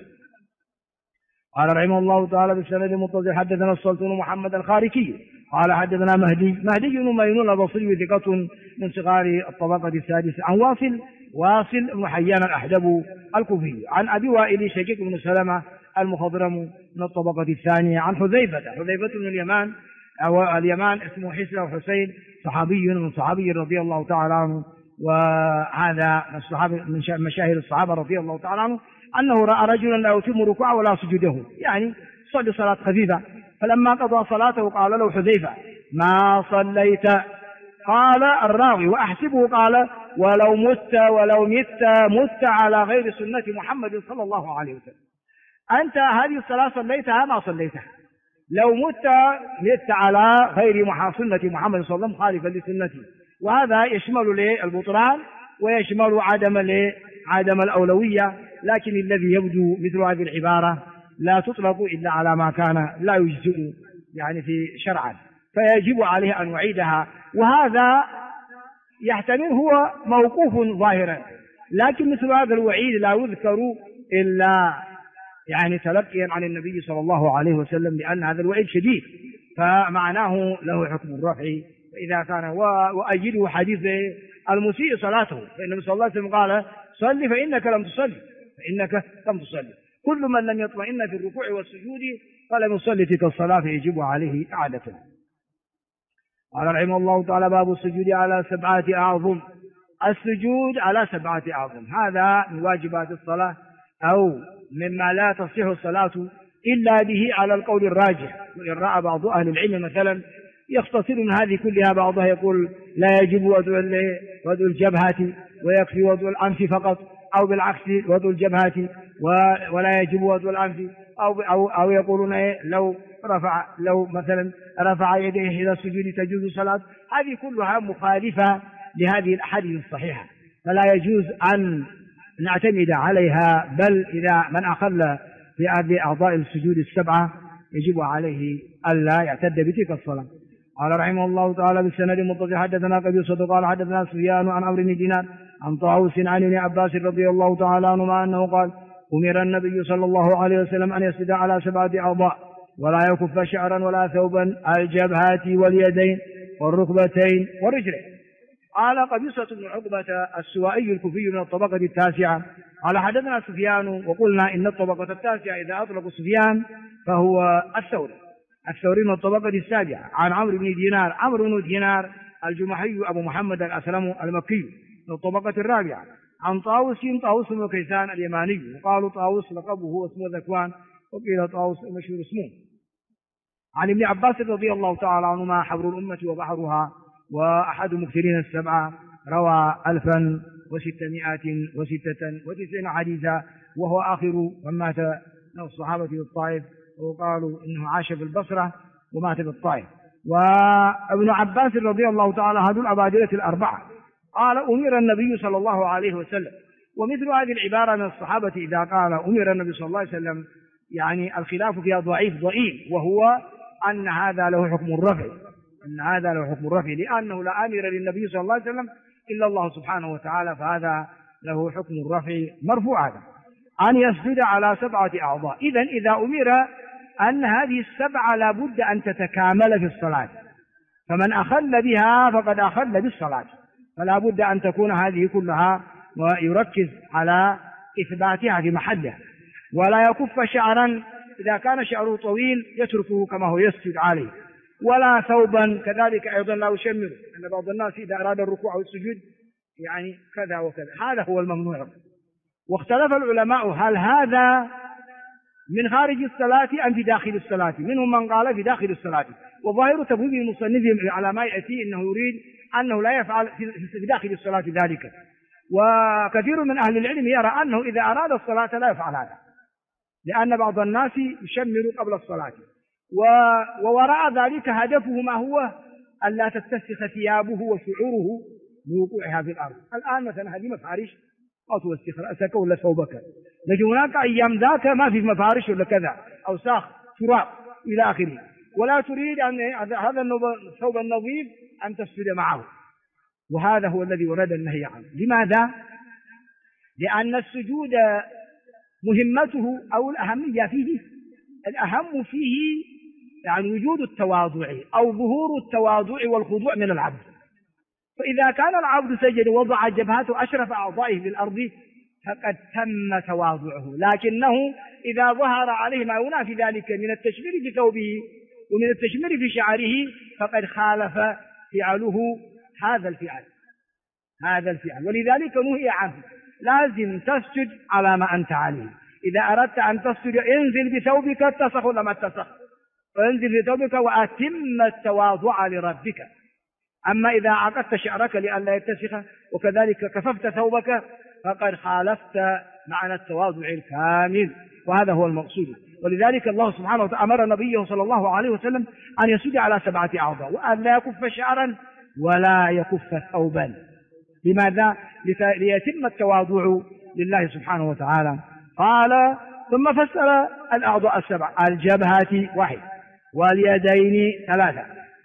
قال رحمه الله تعالى بالسند المتصل حدثنا السلطان محمد الخاركي قال حدثنا مهدي بن ميمون البصري ثقة من صغار الطبقة السادسة، عن واصل بن حيان الأحدب الكوفي، عن أبي وائل شقيق بن سلمة المخضرم من الطبقة الثانية، عن حذيفة بن اليمان اسمه حسن وحسين، صحابي من صحابي رضي الله تعالى عنه، وهذا من مشاهير الصحابة رضي الله تعالى عنه، أنه رأى رجلا لا يتم ركوعه ولا سجوده، يعني صلي صلاة خفيفة. فلما قضى صلاته قال له حذيفة ما صليت؟ قال الراوي وأحسبه قال ولو مت على غير سنة محمد صلى الله عليه وسلم. أنت هذه الصلاة صليتها ما صليتها، لو مت على غير سنة محمد صلى الله عليه وسلم خالفا لسنته. وهذا يشمل البطلان ويشمل عدم الأولوية، لكن الذي يبدو مثل هذه العبارة لا تطلق إلا على ما كان لا يجزئ يعني في شرعا، فيجب عليه أن يعيدها. وهذا يحتمل هو موقوف ظاهرا، لكن مثل هذا الوعيد لا يذكر إلا يعني تلقيا عن النبي صلى الله عليه وسلم، لأن هذا الوعيد شديد فمعناه له حكم الرفع. فإذا كان وأجده حديث المسيء صلاته، فإن صلى الله عليه وسلم قال صل فإنك لم تصلي، فإنك لم تصلي. كل من لم يطمئن في الركوع والسجود فلم يصلي تلك الصلاة فيجب عليه إعادتها. قال رحمه الله تعالى: باب السجود على 7 أعظم. السجود على 7 أعظم هذا من واجبات الصلاة، أو مما لا تصح الصلاة إلا به على القول الراجح. وإن رأى بعض أهل العلم مثلا يختصر من هذه كلها، بعضها يقول لا يجب وضع الجبهة ويكفي وضع الأنف فقط، أو بالعكس وضع الجبهة ولا يجب وضع الأنف، أو يقولون لو مثلا رفع يديه إلى السجود تجوز صلاة. هذه كلها مخالفة لهذه الأحاديث الصحيحة، فلا يجوز أن نعتمد عليها، بل إذا من أخل في هذه أعضاء السجود 7 يجب عليه ألا يعتد بتلك الصلاة. قال رحمه الله تعالى: بالسند المتصل حدثنا قبيصة قال حدثنا سفيان عن عمرو بن دينار عن طاووس عن ابن عباس رضي الله تعالى عنهما أنه قال: أمر النبي صلى الله عليه وسلم أن يسجد على 7 أعضاء ولا يكف شعرا ولا ثوبا: الجبهات واليدين والركبتين والرجلين. قال قبيصة بن عقبة السوائي الكوفي من الطبقة 9 قال حدثنا سفيان، وقلنا إن الطبقة 9 إذا أطلقوا سفيان فهو الثوري من الطبقة 7 عن عمرو بن دينار. عمرو بن دينار الجمحي أبو محمد الأسلم المكي من الطبقة 4 عن طاووس بن كيسان اليماني، وقالوا طاووس لقبه واسمه ذكوان، وقيل طاووس مشهور اسمه. عن ابن عباس رضي الله تعالى عنهما: حبر الأمة وبحرها، وأحد مكثرين 7، روى 1696 حديثا، وهو آخر من مات من الصحابة بالطائف، وقالوا إنه عاش في البصرة ومات بالطائف. وابن عباس رضي الله تعالى هذو العبادلة 4 قال: أمر النبي صلى الله عليه وسلم. ومثل هذه العبارة من الصحابة إذا قال أمر النبي صلى الله عليه وسلم يعني الخلاف فيها ضعيف، وهو أن هذا له حكم الرفع، لأنه لا آمر للنبي صلى الله عليه وسلم إلا الله سبحانه وتعالى، فهذا له حكم الرفع مرفوع، هذا أن يسجد على 7 أعضاء. إذا أمر أن هذه 7 لا بد أن تتكامل في الصلاة، فمن أخل بها فقد أخل بالصلاة، فلا بد أن تكون هذه كلها، ويركز على إثباتها في محلها. ولا يكف شعرا، إذا كان شعره طويل يتركه كما هو يسجد عليه. ولا ثوبا كذلك أيضا لا يشمر، أن بعض الناس إذا أراد الركوع والسجود يعني كذا وكذا، هذا هو الممنوع. واختلف العلماء هل هذا من خارج الصلاة أم في داخل الصلاة. منهم من قال في داخل الصلاة، وظاهر تبويب المصنف على ما يأتي إنه يريد أنه لا يفعل في داخل الصلاة ذلك. وكثير من أهل العلم يرى أنه إذا أراد الصلاة لا يفعل هذا، لأن بعض الناس يشمر قبل الصلاة، ووراء ذلك هدفه ما هو ألا تتسخ ثيابه وشعوره بوقوعها في الأرض. الآن مثلا هذه مفارش أو توسخ رأسك ولا ثوبك، لكن هناك أيام ذاك ما في مفارش ولا كذا، أوساخ تراب إلى آخره، ولا تريد أن هذا الثوب النظيف أن تسجد معه، وهذا هو الذي ورد النهي عنه. لماذا؟ لأن السجود مهمته أو الأهمية فيه، الأهم فيه يعني وجود التواضع أو ظهور التواضع والخضوع من العبد. فإذا كان العبد سجد وضع جبهته أشرف أعضائه في الأرض فقد تم تواضعه، لكنه إذا ظهر عليه ما ينافي ذلك من التشمير في ثوبه ومن التشمير في شعره فقد خالف فعله هذا الفعل، ولذلك نهي عنه. لازم تسجد على ما أنت عليه. إذا أردت أن تسجد انزل بثوبك، اتسخ ولا ما اتسخ، وانزل بثوبك وأتم التواضع لربك. أما إذا عقدت شعرك لئلا يتسخ وكذلك كففت ثوبك فقد خالفت معنى التواضع الكامل، وهذا هو المقصود. ولذلك الله سبحانه وتعالى أمر نبيه صلى الله عليه وسلم أن يسجد على 7 أعضاء، وأن لا يكف شعرا ولا يكف ثوبا. لماذا؟ ليتم التواضع لله سبحانه وتعالى. قال ثم فسر الأعضاء 7: الجبهة 1 واليدين 3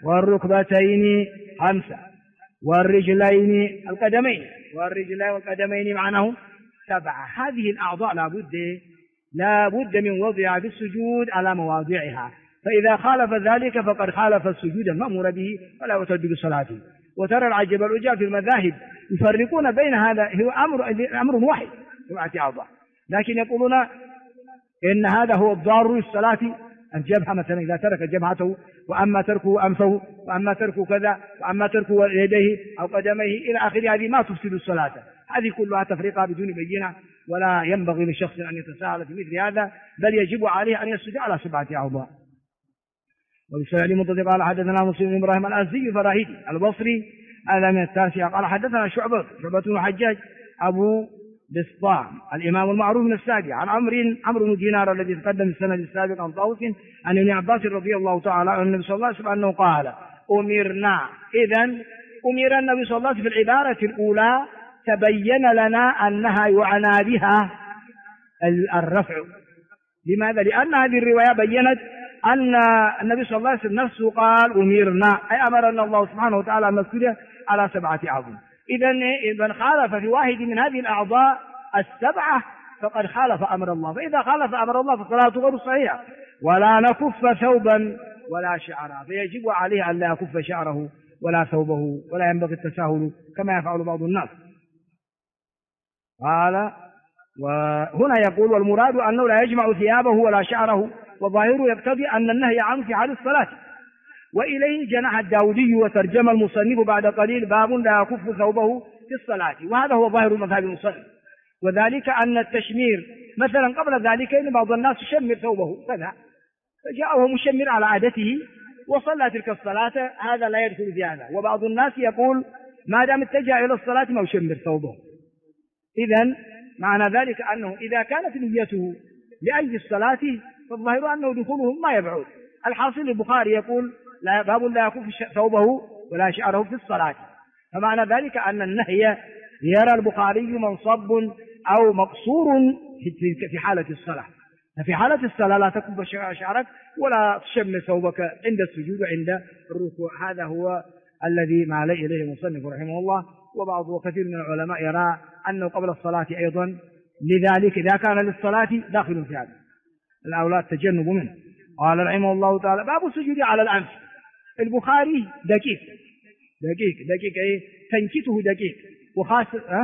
والركبتين 5 والرجلين القدمين والقدمين معناه 7. هذه الأعضاء لا بد من وضعها في السجود على مواضعها، فإذا خالف ذلك فقد خالف السجود المأمور به ولا يعتد بصلاته. وترى العجب العجاب في المذاهب يفرقون بين هذا، هو أمر واحد 7 أعضاء، لكن يقولون إن هذا هو الضار للصلاة، الجبهة مثلا إذا ترك جبهته، وأما تركه أنفه، وأما تركه كذا، وأما تركه يديه أو قدميه إلى آخره، هذه ما تفسد الصلاة. هذه كلها تفرقة بدون بينة، ولا ينبغي لشخص أن يتساهل في مثل هذا، بل يجب عليه أن يسجد على 7 أعضاء. وبسؤال منتظر قال حدثنا مسلم بن إبراهيم الأزدي فراهيدي البصري هذا من 9 قال حدثنا شعبة بن الحجاج أبو بسطام الإمام المعروف من 7 عن عمرو بن دينار الذي تقدم السند السابق عن طاووس عن ابن عباس رضي الله تعالى عن النبي صلى الله عليه وسلم أنه قال أمرنا. إذن أمر النبي صلى الله عليه وسلم في العبارة الأولى تبين لنا أنها يعنى بها الرفع. لماذا؟ لأن هذه الرواية بينت أن النبي صلى الله عليه وسلم نفسه قال أمرنا، أي أمرنا الله سبحانه وتعالى أن نسجد على 7 أعضاء. إذن خالف في واحد من هذه الأعضاء 7 فقد خالف أمر الله، فإذا خالف أمر الله فصلاته غير صحيحة. ولا نكف ثوبا ولا شعرا، فيجب عليه أن لا يكف شعره ولا ثوبه، ولا ينبغي التساهل كما يفعل بعض الناس. قال وهنا يقول والمراد أنه لا يجمع ثيابه ولا شعره، وظاهره يقتضي أن النهي عنه في حال الصلاة. وإليه جنح الداودي وترجم المصنف بعد قليل باب لا يكف ثوبه في الصلاة، وهذا هو ظاهر مذهب المصنف. وذلك أن التشمير مثلا قبل ذلك إن بعض الناس يشمر ثوبه كذا، فجاءه مشمر على عادته وصلى تلك الصلاة، هذا لا يدخل في هذا. وبعض الناس يقول ما دام اتجه إلى الصلاة ما يشمر ثوبه. إذن معنى ذلك أنه إذا كانت نيته لأجل الصلاة فالظاهر أنه دخوله ما يبعد. الحاصل البخاري يقول باب لا يكف ثوبه ولا شعره في الصلاة، فمعنى ذلك أن النهي يرى البخاري منصب أو مقصور في حالة الصلاة. ففي حالة الصلاة لا تكف شعرك ولا تشمل ثوبك عند السجود وعند الركوع. هذا هو الذي مال إليه المصنف رحمه الله. وبعض وكثير من العلماء يرى أنه قبل الصلاة أيضا، لذلك إذا كان للصلاة داخل في هذا الأولى التجنب منه. قال رحمه الله تعالى باب السجود على الأنف. البخاري دقيق أي تنكته دقيق وخاصة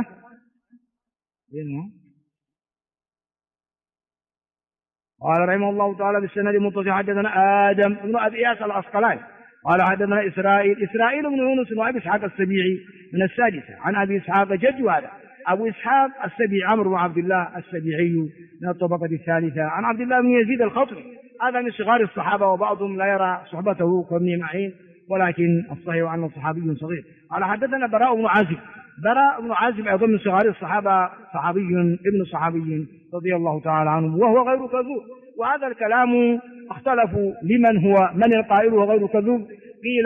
قال رحمه الله تعالى بالسند المتصل حدثنا آدم بن أبي إياس العسقلاني قال حدثنا إسرائيل بن يونس وأبي إسحاق السبيعي من 6 عن أبي إسحاق جد هذا أبو إسحاق السبيعي عمرو بن عبد الله السبيعي من الطبقة 3 عن عبد الله بن يزيد الخطري هذا من صغار الصحابة، وبعضهم لا يرى صحبته كابن معين، ولكن الصحيح عنه صحابي صغير. قال حدثنا براء بن عازب أيضا من صغار الصحابة، صحابي ابن صحابي رضي الله تعالى عنه، وهو غير كذوب. وهذا الكلام اختلفوا من القائل وهو غير كذوب. قيل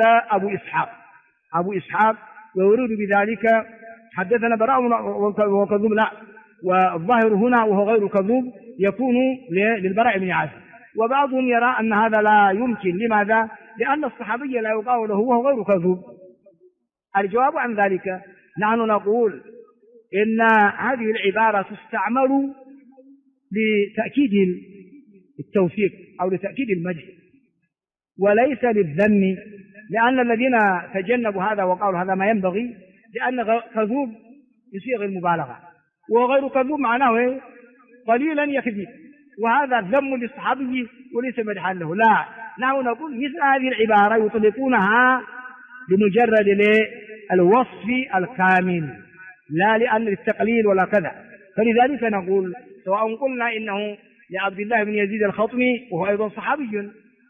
أبو إسحاق ويريد بذلك حدثنا براء وهو كذوب، لا، والظاهر هنا وهو غير كذوب يكون للبراء بن عازب. وبعضهم يرى أن هذا لا يمكن. لماذا؟ لأن الصحابي لا يقال له وهو غير كذوب. الجواب عن ذلك نحن نقول إن هذه العبارة تستعمل لتأكيد التوثيق أو لتأكيد المدح وليس للذم، لأن الذين تجنبوا هذا وقالوا هذا ما ينبغي لأن كذوب يصيغ المبالغة، وغير كذوب معناه قليلا يكذب، وهذا ذم للصحابي وليس مدحا له. لا، نحن نقول مثل هذه العبارة يطلقونها بمجرد الوصف الكامل لا لأن التقليل ولا كذا. فلذلك نقول سواء قلنا إنه لعبد الله بن يزيد الخطمي وهو أيضا صحابي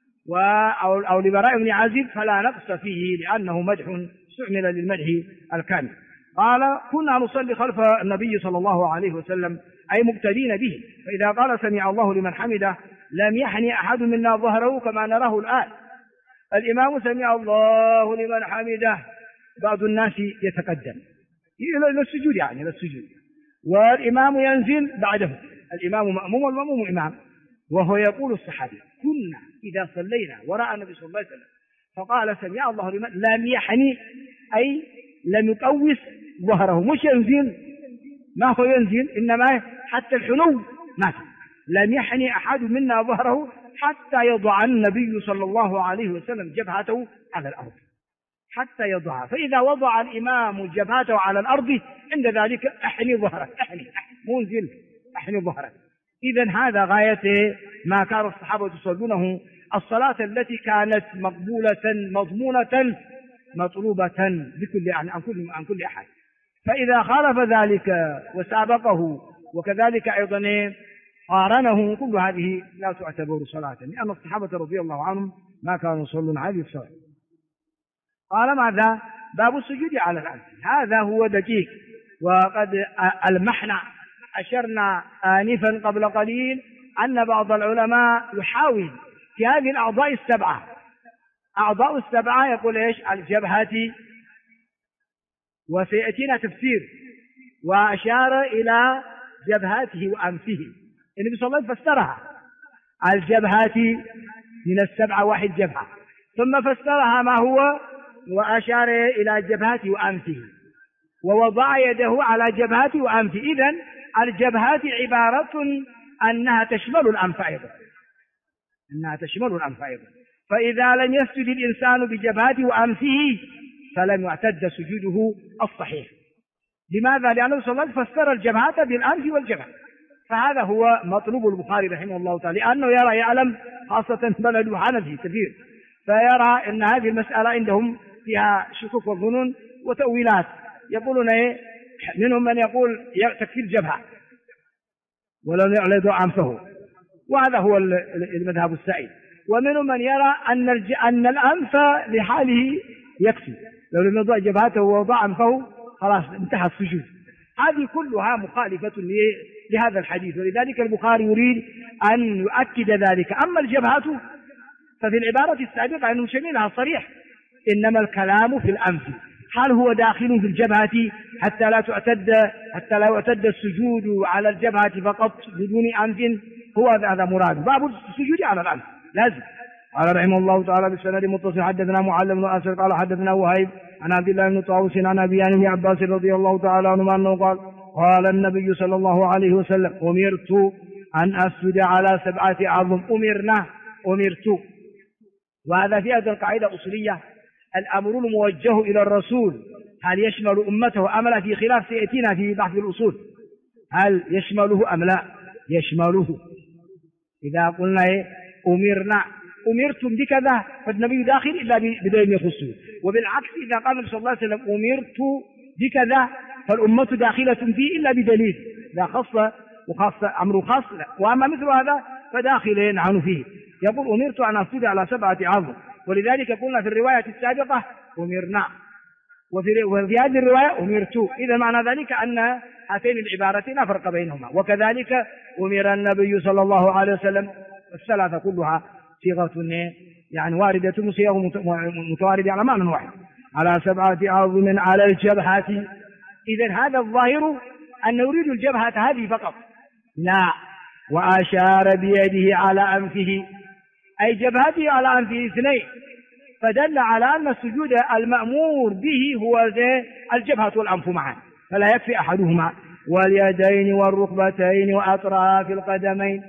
أو لبراء بن عازب فلا نقص فيه لأنه مدح استعمل للمدح الكامل. قال كنا نصلي خلف النبي صلى الله عليه وسلم أي مقتدين به، فإذا قال سمع الله لمن حمده لم يحني أحد منا ظهره كما نراه الآن. الإمام سمع الله لمن حمده، بعض الناس يتقدم إلى السجود إلى السجود، والإمام ينزل بعده، الإمام مأموم والمأموم إمام. وهو يقول الصحابي كنا إذا صلينا وراء النبي صلى الله عليه وسلم فقال سمع الله لمن لم يحني، أي لم يقوس ظهره، مش ينزل، ما هو ينزل، إنما حتى الحنو ما لم يحني أحد منا ظهره حتى يضع النبي صلى الله عليه وسلم جبهته على الأرض، حتى يضعها. فإذا وضع الإمام جبهته على الأرض عند ذلك أحني ظهرك، أحني منزل، أحني ظهرك. إذن هذا غاية ما كان الصحابة يصلونه، الصلاة التي كانت مقبولة مضمونة مطلوبة عن كل أحد. فإذا خالف ذلك وسابقه وكذلك أيضا قارنه، كل هذه لا تعتبر صلاة، لأن الصحابة رضي الله عنهم ما كانوا يصلون هذه الصلاة. قال ماذا؟ باب السجود على الأرض. هذا هو دقيق، وقد المحنا أشرنا آنفا قبل قليل أن بعض العلماء يحاول في هذه الأعضاء السبعة، أعضاء السبعة يقول إيش؟ الجبهة، وسيأتينا تفسير، وأشار إلى جبهاته وأنفه. النبي صلى الله عليه وسلم فسرها، الجبهة من السبعة واحد جبهة، ثم فسرها ما هو، وأشار إلى جبهاته وأنفه، ووضع يده على جبهاته وأنفه. إذن الجبهات عبارة أنها تشمل الأنف أيضا، أنها تشمل الأنف أيضا. فإذا لم يسجد الإنسان بجبهاته وأنفه فلم يعتد سجوده الصحيح. لماذا؟ لأنه صلى الله عليه وسلم فسر الجبهات بالأنف والجبهة. فهذا هو مطلوب البخاري رحمه الله تعالى، لأنه يعلم خاصة بلده حنفي كثير، فيرى أن هذه المسألة عندهم فيها شكوك وظنون وتأويلات. يقولون إيه؟ منهم من يقول تكفي الجبهة ولو يعلق أنفه، وهذا هو المذهب السائد. ومنهم من يرى أن الأنف لحاله يكفي، لو لم يضع جبهته ووضع أنفه خلاص انتهى السجود. هذه كلها مخالفة لهذا الحديث، ولذلك البخاري يريد أن يؤكد ذلك. أما الجبهة ففي العبارة السابقة أنه شملها صريح، إنما الكلام في الأنف، هل هو داخل في الجبهة حتى لا يعتد السجود على الجبهة فقط بدون أنف؟ هو هذا مراد. باب السجود على الأنف لازم. قال رحمه الله تعالى بالسند متصل حدثنا معلم بن أسد قال حدثنا وهيب عن عبد الله بن طاووس عن أبي بن عباس رضي الله تعالى عنهما أنه قال النبي صلى الله عليه وسلم أمرت أن أسجد على 7 أعظم. أمرت، وهذا في هذه القاعدة أصولية، الأمر الموجه إلى الرسول هل يشمل أمته أم لا؟ في خلاف سيأتينا في بحث الأصول، هل يشمله أم لا؟ يشمله. إذا قلنا أمرتم بكذا فالنبي داخل إلا بدليل يخصه، وبالعكس إذا قال النبي صلى الله عليه وسلم أمرت بكذا فالأمة داخلة فيه إلا بدليل، لا خاصة وخاصة أمر خاص لا. وأما مثل هذا فداخلين عنه فيه. يقول أمرت أن أسجد على 7 أعظم، ولذلك قلنا في الرواية السابقة أمرنا، وفي هذه الرواية أمرت. إذا معنى ذلك أن هاتين العبارتين لا فرق بينهما. وكذلك أمر النبي صلى الله عليه وسلم، الثلاثة كلها صيغة يعني واردة وصيغ متواردة على معنى واحد، على 7 أعظم على الجبهة. إذا هذا الظاهر أن يريد الجبهة هذه فقط، لا، وأشار بيده على أنفه، أي جبهته على أنفه 2، فدل على أن السجود المأمور به هو الجبهة والأنف معا، فلا يكفي أحدهما. واليدين والركبتين وأطراف القدمين.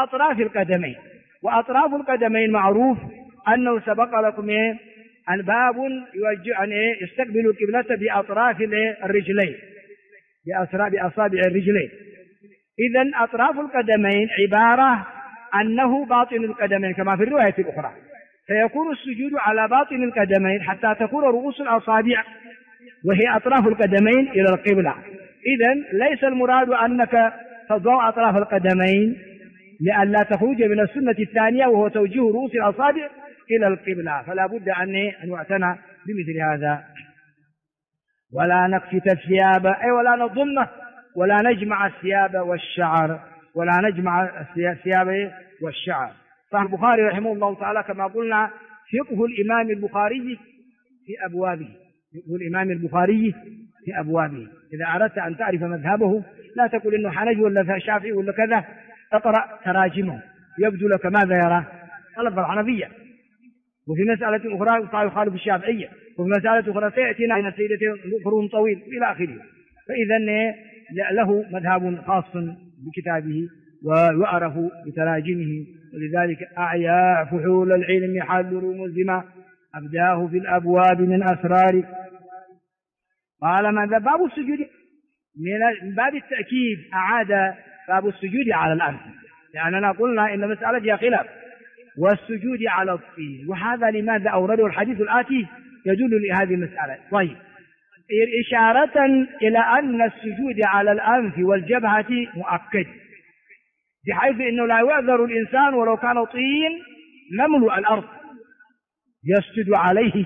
وأطراف القدمين معروف أنه سبق لكم أن باب يوجه أن يستقبل القبلة بأطراف الرجلين، بأصابع الرجلين. إذن أطراف القدمين عبارة أنه باطن القدمين كما في الرواية الأخرى، فيكون السجود على باطن القدمين حتى تكون رؤوس الأصابع وهي أطراف القدمين إلى القبلة. إذن ليس المراد أنك تضع أطراف القدمين لئلا تخرج من السنة الثانية وهو توجيه رؤوس الأصابع إلى القبلة، فلا بد أن يعتنى بمثل هذا. ولا نكفت الثياب، أي ولا نضمه، ولا نجمع الثياب والشعر، ولا نجمع الثياب والشعر. فالبخاري رحمه الله تعالى كما قلنا فقه الإمام البخاري في أبوابه، فقه الإمام البخاري في أبوابه. إذا أردت أن تعرف مذهبه لا تقول إنه حنفي ولا شافعي ولا كذا، اقرأ تراجمه يبدو لك ماذا يرى. طلب الحنفية وفي مسألة أخرى يخالف الشافعية، وفي مسألة أخرى سيأتينا إن السيدتين قرون طويل إلى آخره. فإذا له مذهب خاص بكتابه ويعرف بتراجمه، ولذلك أعيا فحول العلم حل رموزما أبداه في الأبواب من أسرار. قال ماذا؟ باب السجود من باب التأكيد أعاد باب السجود على الأنف، لأننا قلنا إن مسألة فيها خلاف، والسجود على الطين، وهذا لماذا أورده الحديث الآتي يدل لهذه المسألة. طيب، إشارة إلى أن السجود على الأنف والجبهة مؤكد، بحيث أنه لا يعذر الإنسان ولو كان طين مملوء الأرض يسجد عليه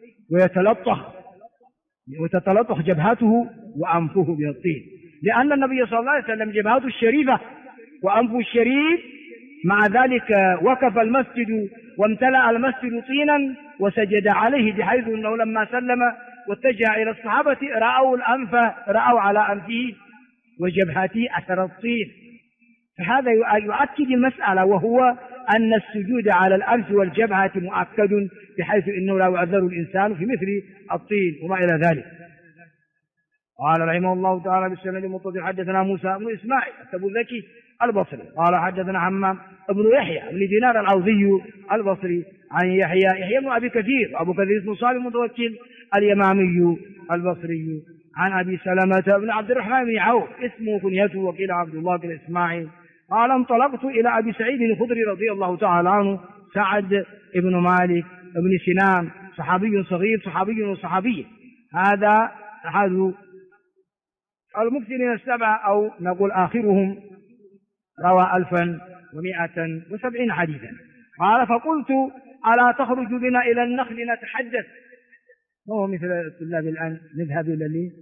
وتتلطخ جبهته وأنفه بالطين، لأن النبي صلى الله عليه وسلم جبهته الشريفة وأنفه الشريف، مع ذلك وقف المسجد وامتلأ المسجد طينا وسجد عليه، بحيث أنه لما سلم واتجه إلى الصحابة رأوا على أنفه وجبهته أثر الطين. فهذا يؤكد المسألة، وهو أن السجود على الأنف والجبهة مؤكد، بحيث أنه لا يعذر الإنسان في مثل الطين وما إلى ذلك. قال رحمه الله تعالى بالسند المتصل حدثنا موسى بن إسماعيل التبوذكي البصري قال حدثنا حمام بن يحيى بن دينار العوزي البصري عن يحيى بن أبي كثير، وأبو كثير اسمه صالح المتوكل اليمامي البصري، عن أبي سلمة بن عبد الرحمن بن عوف اسمه كنيته وقيل عبد الله بن إسماعيل قال انطلقت إلى أبي سعيد الخدري رضي الله تعالى عنه، سعد بن مالك بن سنان صحابي صغير، صحابي وصحابي، هذا أحد المكثرين السبعة، أو نقول آخرهم، روى 1170 حديثا. قال فقلت ألا تخرج بنا إلى النخل نتحدث؟ هو مثل الطلاب الآن نذهب إلى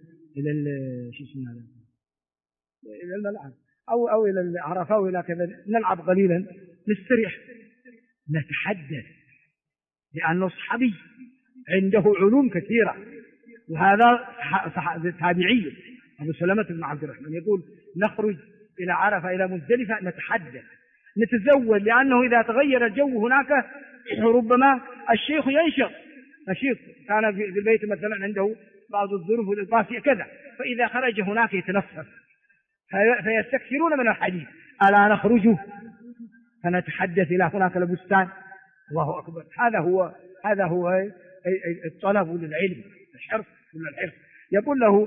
الملعب أو إلى العرفة أو إلى كذا، نلعب قليلا نستريح، نتحدث، لأنه صحابي عنده علوم كثيرة. وهذا تابعي أبو سلمة بن عبد الرحمن يقول نخرج إلى عرفة إلى مزدلفة نتحدث نتزود، لأنه إذا تغير الجو هناك ربما الشيخ ينشط، الشيخ كان في البيت مثلا عنده بعض الظروف القاسية كذا، فإذا خرج هناك يتنفس فيستكثرون من الحديث. ألا نخرج فنتحدث إلى هناك البستان؟ الله أكبر. هذا هو الطلب للعلم، الحرص الحرص. يقول له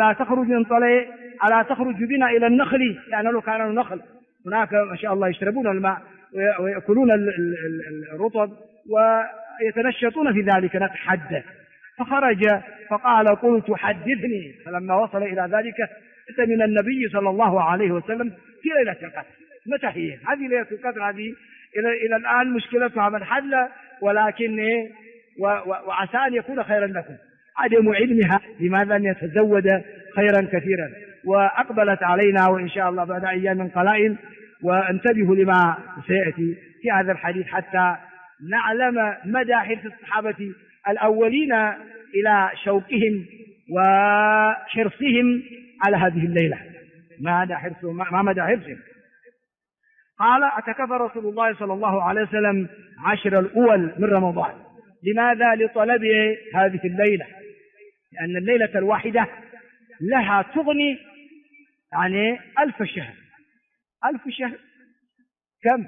ألا تخرج بنا إلى النخل، لأنه لو كان النخل هناك ما شاء الله يشربون الماء ويأكلون الرطب ويتنشطون في ذلك، نتحدث. فخرج فقال قلت حدثني، فلما وصل إلى ذلك أتى من النبي صلى الله عليه وسلم في ليلة القدر. متى هي هذه ليلة القدر؟ هذه إلى الآن مشكلتها من حل، ولكن وعسى أن يكون خيرا لكم. عدم علمها لماذا أن يتزود خيرا كثيرا. وأقبلت علينا وإن شاء الله بعد أيام قلائل، وانتبهوا لما سيأتي في هذا الحديث حتى نعلم مدى حرص الصحابة الأولين إلى شوقهم وحرصهم على هذه الليلة، ما مدى حرصهم. قال اعتكف رسول الله صلى الله عليه وسلم 10 الأول من رمضان. لماذا؟ لطلب هذه الليلة، لأن الليلة الواحدة لها تغني يعني 1000 شهر. 1000 شهر كم؟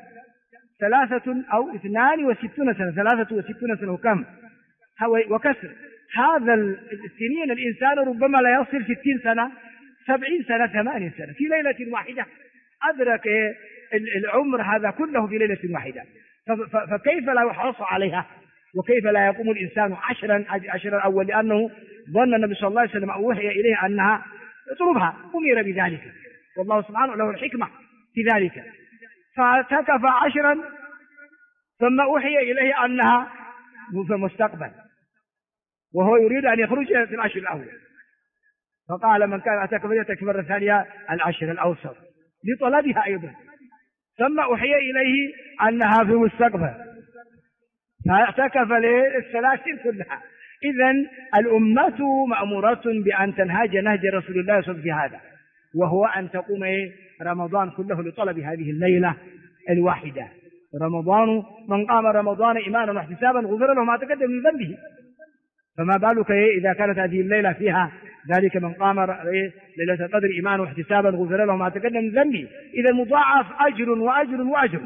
62 سنة، 63 سنة وكم وكسر. هذا السنين الإنسان ربما لا يصل 60 سنة 70 سنة 80 سنة في ليلة واحدة. أدرك العمر هذا كله في ليلة واحدة، فكيف لا يحرص عليها؟ وكيف لا يقوم الإنسان 10 الأول؟ لأنه ظن النبي صلى الله عليه وسلم أوحي إليه أنها يطلبها، أمر بذلك، والله سبحانه له الحكمة في ذلك. فاعتكف 10 ثم أوحي إليه أنها في المستقبل، وهو يريد أن يخرج في 10 الأول. فقال من كان اعتكف فليعتكف مرة ثانية 10 الأوسط لطلبها أيضا. ثم أوحي إليه أنها في المستقبل، فاعتكف للسلاسل كلها. إذن الأمة مأمورة بأن تنهج نهج رسول الله صلى الله عليه وسلم في هذا، وهو أن تقوم رمضان كله لطلب هذه الليلة الواحدة. رمضان من قام رمضان إيمانا واحتسابا غفر له ما تقدم من ذنبه، فما بالك إذا كانت هذه الليلة فيها ذلك من قام ليلة القدر إيمانا واحتسابا غفر له ما تقدم من ذنبه، إذا مضاعف أجر وأجر وأجر.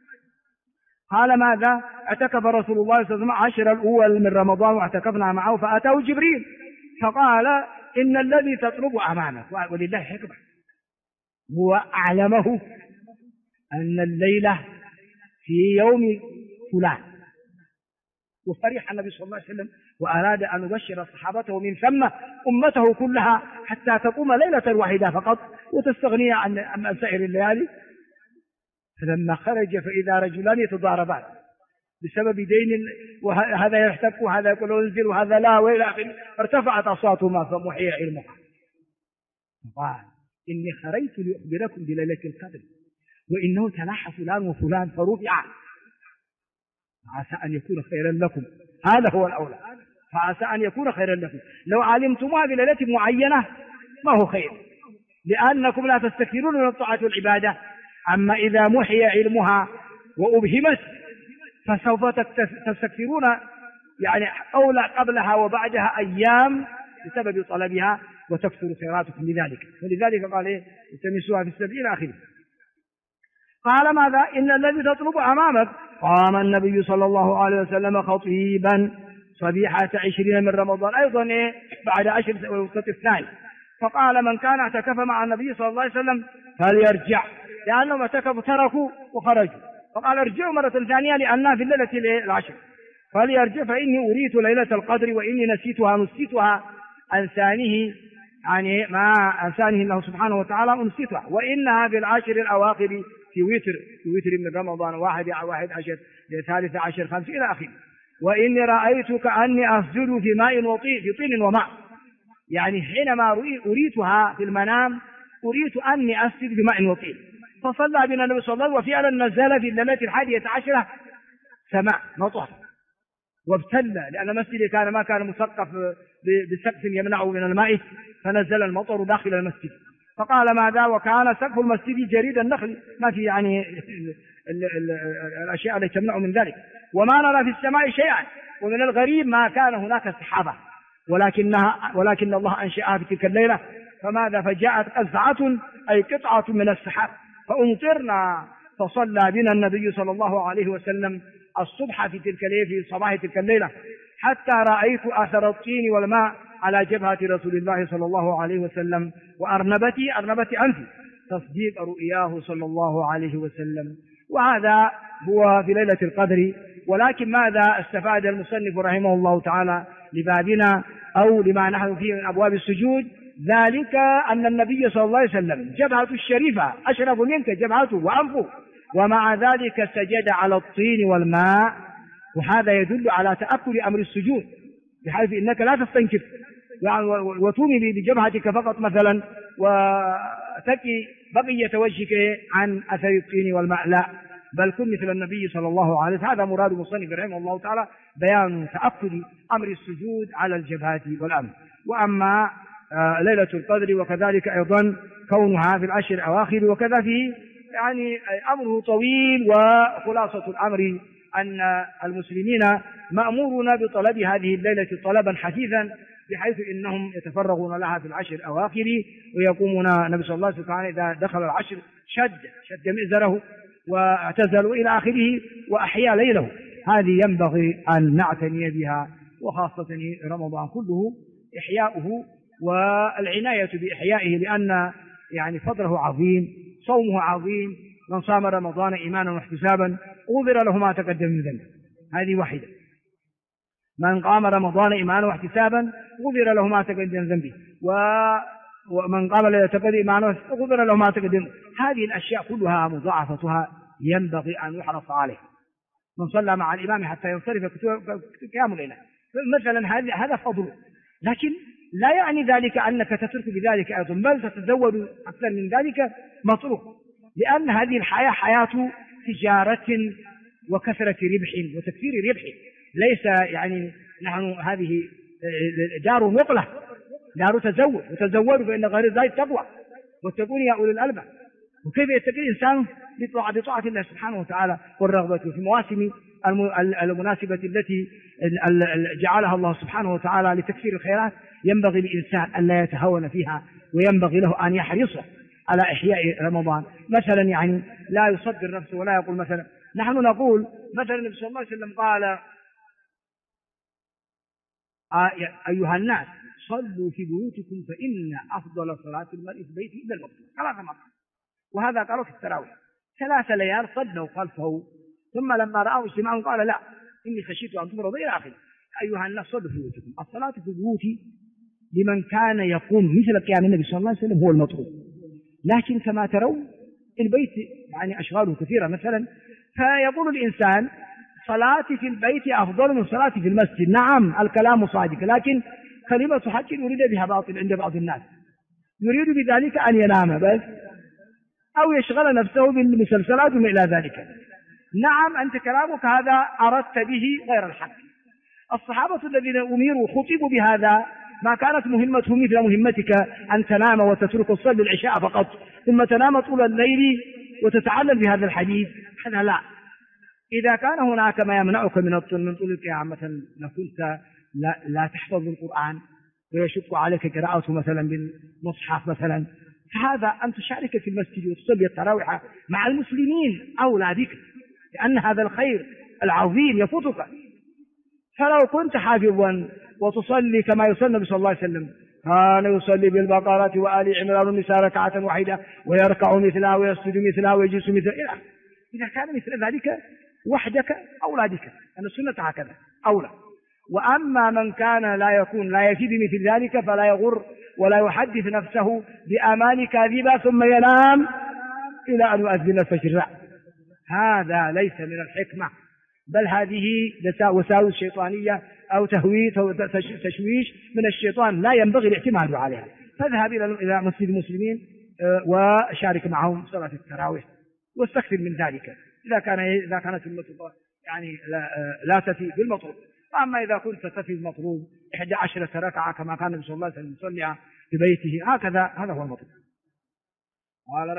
قال ماذا؟ اعتكف رسول الله صلى الله عليه وسلم 10 الأول من رمضان واعتكفنا معه، فأتاه جبريل فقال إن الذي تطلب أمامك، ولله حكمة، هو أعلمه أن الليلة في يوم فلان، وفرح النبي صلى الله عليه وسلم وأراد أن يبشر صحابته من ثم أمته كلها حتى تقوم ليلة واحدة فقط وتستغني عن سائر الليالي. فلما خرج فإذا رجلان يتضاربان بسبب دين، وهذا يحتك وهذا يقول انزل وهذا لا وإلى آخره، ارتفعت أصواتهما فمحي علمها. قال إني خرجت لأخبركم بليلة القدر وإنه تلاح فلان وفلان فرفع، فعسى أن يكون خيرا لكم، هذا هو الأولى، فعسى أن يكون خيرا لكم لو علمتموها بليلة معينة ما هو خير، لأنكم لا تستكثرون من الطاعة والعبادة. أما إذا محي علمها وأبهمت فسوف تستكثرون، يعني أولى قبلها وبعدها أيام بسبب طلبها وتكثر خيراتكم لذلك. ولذلك قال التمسوها في السبيل إلى آخره. قال ماذا؟ إن الذي تطلب أمامك. قام النبي صلى الله عليه وسلم خطيبا صبيحة 20 من رمضان، أيضا بعد 10 وقت الثاني، فقال من كان اعتكف مع النبي صلى الله عليه وسلم فليرجع، لأنهم اعتكفوا تركوا وخرجوا، فقال ارجعوا مرة ثانية لأنها في الليلة 10، فليرجع فإني أريت ليلة القدر وإني نسيتها أنسانه، يعني ما أنسانه الله سبحانه وتعالى أنسيتها، وإنها في 10 الأواخر في وتر من رمضان 11 13 5 إلى آخره. وإني رأيت كأني أسجد في ماء وطين، في طين وماء، يعني حينما أريتها في المنام أريت أني أسجد في ماء وطين، فصلى بنا النبي صلى الله عليه وسلم، وفعلا نزل في الليلة 11 سماء مطر وابتل، لأن المسجد ما كان مسقف بسقف يمنعه من الماء، فنزل المطر داخل المسجد. فقال ماذا؟ وكان سقف المسجد جريد النخل، ما في يعني الأشياء التي تمنع من ذلك، وما نرى في السماء شيئا، ومن الغريب ما كان هناك سحابة، ولكن الله أنشأها في تلك الليلة، فماذا؟ فجاءت قزعة أي قطعة من السحاب فأمطرنا، فصلى بنا النبي صلى الله عليه وسلم الصبح في تلك الليلة، في صباح تلك الليلة، حتى رأيت أثر الطين والماء على جبهة رسول الله صلى الله عليه وسلم وأرنبة أنفه، تصديق رؤياه صلى الله عليه وسلم. وهذا هو في ليلة القدر. ولكن ماذا استفاد المصنف رحمه الله تعالى لبابنا أو لما نحن فيه من أبواب السجود؟ ذلك أن النبي صلى الله عليه وسلم جبهة الشريفة أشرف منك جبهته وأنفه، ومع ذلك سجد على الطين والماء، وهذا يدل على تأكد أمر السجود، بحيث إنك لا تستنكف وتومي بجبهتك فقط مثلا وتكي بقية وجهك عن أثر الطين والماء، لا، بل كن مثل النبي صلى الله عليه وسلم. هذا مراد المصنف رحمه الله تعالى، بيان تأكد أمر السجود على الجبهات والأنف. وأما ليلة القدر وكذلك أيضا كونها في 10 الأواخر، وكذا فيه يعني أمره طويل، وخلاصة الأمر أن المسلمين مأمورون بطلب هذه الليلة طلبا حثيثا، بحيث إنهم يتفرغون لها في 10 الأواخر، ويقومون النبي صلى الله عليه وسلم إذا دخل 10 شد مئزره واعتزلوا إلى آخره وأحيا ليله. هذه ينبغي أن نعتني بها، وخاصة رمضان كله إحياؤه والعناية بإحيائه، لأن يعني فضله عظيم، صومه عظيم. من صام رمضان إيمانا واحتسابا غفر له ما تقدم من ذنبه، هذه واحدة. من قام رمضان إيمانا واحتسابا غفر له ما تقدم من ذنبه، ومن قام ليلة القدر إيمانا غفر له ما تقدم. هذه الأشياء كلها مضاعفتها ينبغي أن يحرص عليها. من صلى مع الإمام حتى ينصرف قيام الليل مثلا، هذا فضل، لكن لا يعني ذلك أنك تترك بذلك أيضا، بل تتزود أكثر من ذلك مطلوب، لأن هذه الحياة حياة تجارة وكثرة ربح وتكثير ربح، ليس يعني نحن هذه دار نقلة، دار تزود، وتزودوا فإن غير ذلك تقوى، واتقون يا أولي الألباب. وكيف يتقي الإنسان بطاعة الله سبحانه وتعالى والرغبة في مواسم المناسبة التي جعلها الله سبحانه وتعالى لتكثير الخيرات. ينبغي للإنسان أن لا يتهاون فيها، وينبغي له أن يحرص على إحياء رمضان. مثلا يعني لا يصدر نفسه ولا يقول مثلا، نحن نقول مثلا النبي صلى الله عليه وسلم قال أيها الناس صلوا في بيوتكم فإن أفضل صلاة المرء في بيته إلا المكتوبة 3 مرات، وهذا قالوا في التراويح 3 ليال صلوا خلفه، ثم لما رأوا اجتماعهم قال لا إني خشيت أن تمرض إلى آخره. أيها الناس صلوا في بيوتكم. الصلاة في البيوت لمن كان يقوم مثل قيام النبي صلى الله عليه وسلم هو المطلوب، لكن كما ترون البيت يعني أشغاله كثيرة مثلا، فيقول الإنسان صلاتي في البيت أفضل من صلاتي في المسجد. نعم الكلام صادق، لكن كلمة حق يريد بها باطل عند بعض الناس، يريد بذلك أن ينام بس أو يشغل نفسه بالمسلسلات وما إلى ذلك. نعم أنت كلامك هذا أردت به غير الحق. الصحابة الذين أميروا خطبوا بهذا ما كانت مهمتهم مثل مهمتك أن تنام وتترك تصلي العشاء فقط ثم تنام طول الليل وتتعلم بهذا الحديث. هذا لا. إذا كان هناك ما يمنعك من طول القيام، مثلا كنت لا تحفظ القرآن ويشق عليك قراءته مثلا بالمصحف مثلا، فهذا أن تشارك في المسجد وتصلي التراويح مع المسلمين أولى بك، لأن هذا الخير العظيم يفوتك. فلو كنت حافظا وتصلي كما يصلي النبي صلى الله عليه وسلم، كان يصلي بالبقرة وآل عمران والنساء ركعة واحدة ويركع مثلها ويسجد مثلها ويجلس مثلها، إذا كان مثل ذلك وحدك أولى بك، أن السنة هكذا أولى. وأما من كان لا يفيد مثل ذلك فلا يغر ولا يحدث نفسه بآمال كاذبة ثم ينام إلى أن يؤذن الفجر، هذا ليس من الحكمة، بل هذه وساوس شيطانية أو تشويش من الشيطان لا ينبغي الاعتماد عليها. فاذهب إلى مسجد المسلمين وشارك معهم صلاة التراويح واستكثر من ذلك إذا كانت المطلوب يعني لا تفي بالمطلوب. أما إذا كنت تفي المطلوب 11 ركعة كما كان النبي صلى الله عليه وسلم يصلي في بيته هكذا، هذا هو المطلوب. قال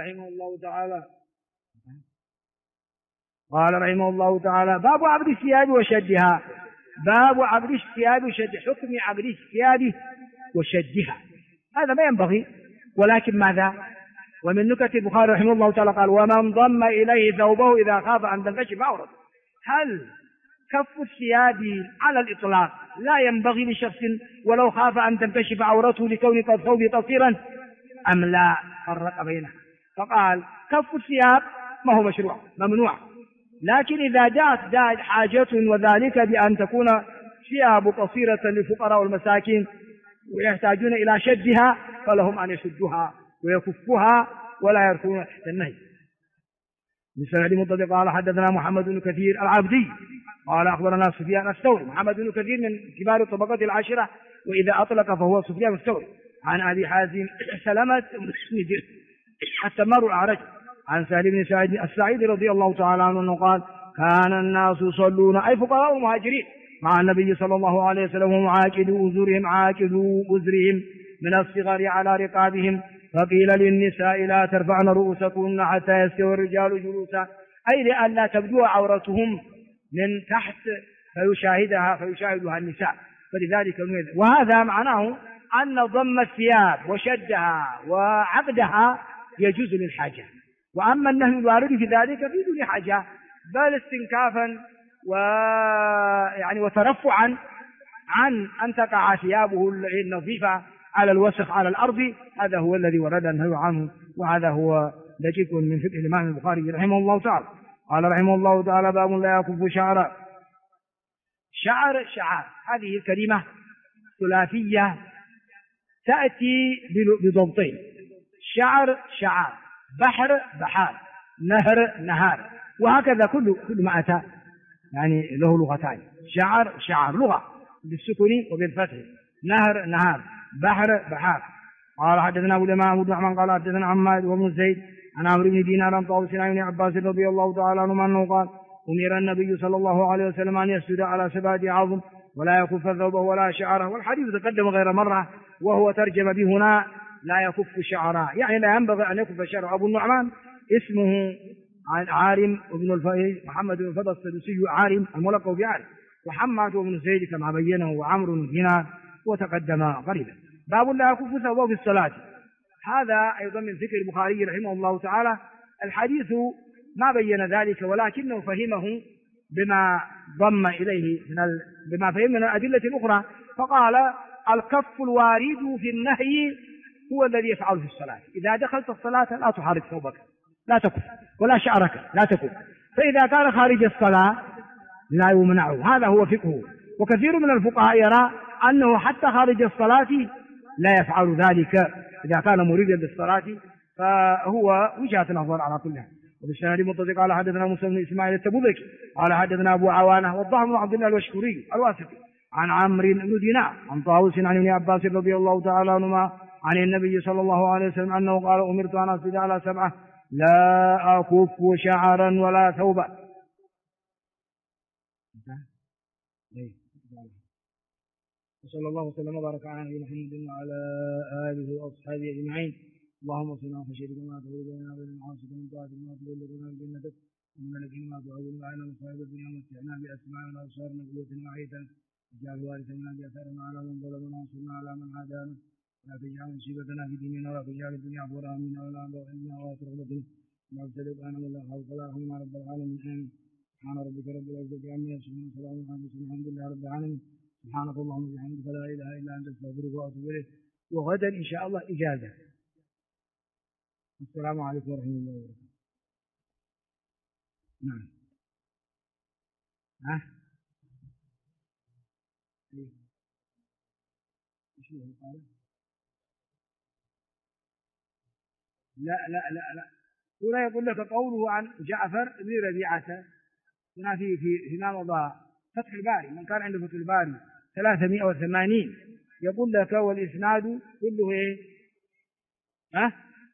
رحمه الله تعالى باب عقد الثياب وشدها. باب عقد الثياب وشد، حكم عقد الثياب وشدها، هذا ما ينبغي. ولكن ماذا؟ ومن نكت البخاري رحمه الله تعالى قال ومن ضم إليه ثوبه إذا خاف أن تنكشف عورته. هل كف الثياب على الإطلاق لا ينبغي لشخص ولو خاف أن تنكشف عورته لكون الثوب قصيرا أم لا؟ فرق بينها فقال كف الثياب ما هو مشروع ممنوع، لكن إذا جاءت حاجة وذلك بأن تكون ثياب قصيرة للفقراء والمساكين ويحتاجون إلى شدها فلهم أن يشدها ويكفها ولا يركون تحت النهي. بسند مضطرد قال حدثنا محمد بن كثير العبدي قال أخبرنا سفيان الثوري. محمد بن كثير من كبار الطبقات العاشرة، وإذا أطلق فهو سفيان الثوري. عن أبي حازم سلمة التمار الأعرج عن سهل بن سعيد السعيد رضي الله تعالى عنه قال كان الناس يصلون أي فقراء المهاجرين مع النبي صلى الله عليه وسلم وهم عاكدوا أزرهم من الصغر على رقابهم، فقيل للنساء لا ترفعن رؤوسكن حتى يستوي الرجال جلوسا، أي لئلا تبدو عورتهم من تحت فيشاهدها النساء، فلذلك وهذا معناه أن ضم الثياب وشدها وعقدها يجوز للحاجة، وأما النهي الوارد في ذلك في دون حاجة بل استنكافا وترفعا عن أن تقع ثيابه النظيفة على الوسخ على الأرض، هذا هو الذي ورد النهي عنه، وهذا هو دقيق من فقه الإمام البخاري رحمه الله تعالى. قال رحمه الله تعالى باب لا يكف شعر هذه الكلمة ثلاثية تأتي بضبطين: شعر بحر بحار، نهار، وهكذا كل ما أتى يعني له لغتان. شعر لغة بالسكون وبالفتح، نهار، بحر بحار. قال حدثنا أبو اليمان بن عثمان قال حدثنا عماد وابن زيد عن عمرو بن دينار عن طاووس عن ابن عباس رضي الله تعالى عنهما أنه قال أمر النبي صلى الله عليه وسلم أن يسجد على 7 عظم ولا يكف ثوبه ولا شعره، والحديث تقدم غير مرة وهو ترجم به هنا لا يكف شعره، يعني لا ينبغي أن يكف شعره. أبو النعمان اسمه عارم بن محمد بن الفضل السدوسي عارم الملقب بعارم، وحماد بن زيد كما بينه، وعمرو بن دينار، وتقدم قريبا. باب لا يكف ثوبه في الصلاة، هذا أيضا من ذكر البخاري رحمه الله تعالى. الحديث ما بين ذلك، ولكنه فهمه بما ضم إليه بما فهم من الأدلة الأخرى، فقال الكف الوارد في النهي هو الذي يفعل في الصلاة. إذا دخلت الصلاة لا تحرك ثوبك، لا تكف، ولا شعرك لا تكف. فإذا كان خارج الصلاة لا يمنعه، هذا هو فقهه. وكثير من الفقهاء يرى أنه حتى خارج الصلاة لا يفعل ذلك إذا كان مريدا بالصلاة، فهو وجهة نظر على كل حال. وبالسند متصل قال حدثنا موسى بن إسماعيل التبوذكي قال حدثنا أبو عوانة والضحى بن عبد الله الوشكري الواسطي عن عمرو بن دينار عن طاووس عن ابن عباس رضي الله تعالى عنهما عن النبي صلى الله عليه وسلم أنه قال أمرت أن أسجد على 7 لا أكف شعرا ولا ثوبا. وصلى الله وسلم وبارك على نبينا محمد وعلى آله وأصحابه أجمعين. اللهم صل على خشيتك ما تقول بيننا وبين المعاصي من طاعتك ما تبلغنا بجنتك ومن الذين ما تعوذ معنا مصائب الدنيا ومتعنا بأسماعنا وأبصارنا وقوتنا وحياتنا واجعل الوارث منا جاثرنا على من ظلمنا وانصرنا على من عادانا ولا تجعل مصيبتنا في ديننا ولا تجعل الدنيا أكبر همنا ولا مبلغ علمنا ولا ترغبتنا ولا ابتلك أنا ولا حول ولا رحمنا رب العالمين. آمين. سبحان ربك رب العزة عما يصفون وسلام على المرسلين الحمد لله رب العالمين. سبحانك اللهم وبحمدك لا إله إلا أنت أستغفرك وأتوب إليك. وغدا إن شاء الله إجازة. السلام عليكم ورحمة الله وبركاته. نعم. ايش هو قال؟ لا هنا يقول لك قوله عن جعفر بن ربيعة هنا في ما مضى فتح الباري، من كان عنده فتح الباري 380 يقول لك والإسناد كله ايه؟ ها؟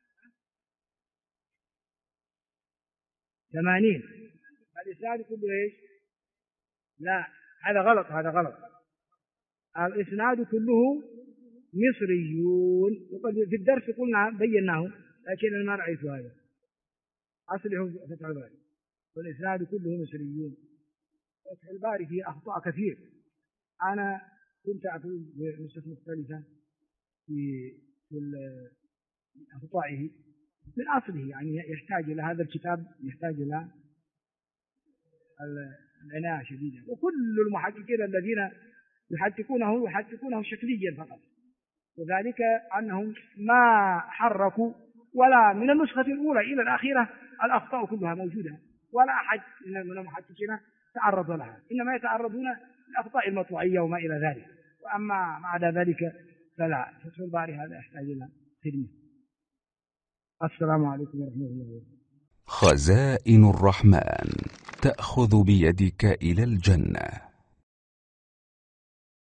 80 الإسناد كله ايش؟ لا هذا غلط. الإسناد كله مصريون، وقد في الدرس قلنا بيناه لكن أنا ما رأيت هذا. أصله فتح الباري والإسناد كله مصريون. فتح الباري فيه أخطاء كثير، أنا كنت أقول بنسخ مختلفة في أخطائه من أصله، يعني يحتاج إلى هذا الكتاب، يحتاج إلى العناية شديدة. وكل المحققين الذين يحققونه شكليا فقط، وذلك أنهم ما حركوا ولا من النسخة الأولى إلى الأخيرة الأخطاء كلها موجودة، ولا أحد من المحققين تعرض لها، إنما يتعرضون للأخطاء المطبوعية وما إلى ذلك. وأما ما عدا ذلك فلا، فتح الباري هذا يحتاج إلى خدمة. السلام عليكم ورحمة الله وبركاته. خزائن الرحمن تأخذ بيدك إلى الجنة.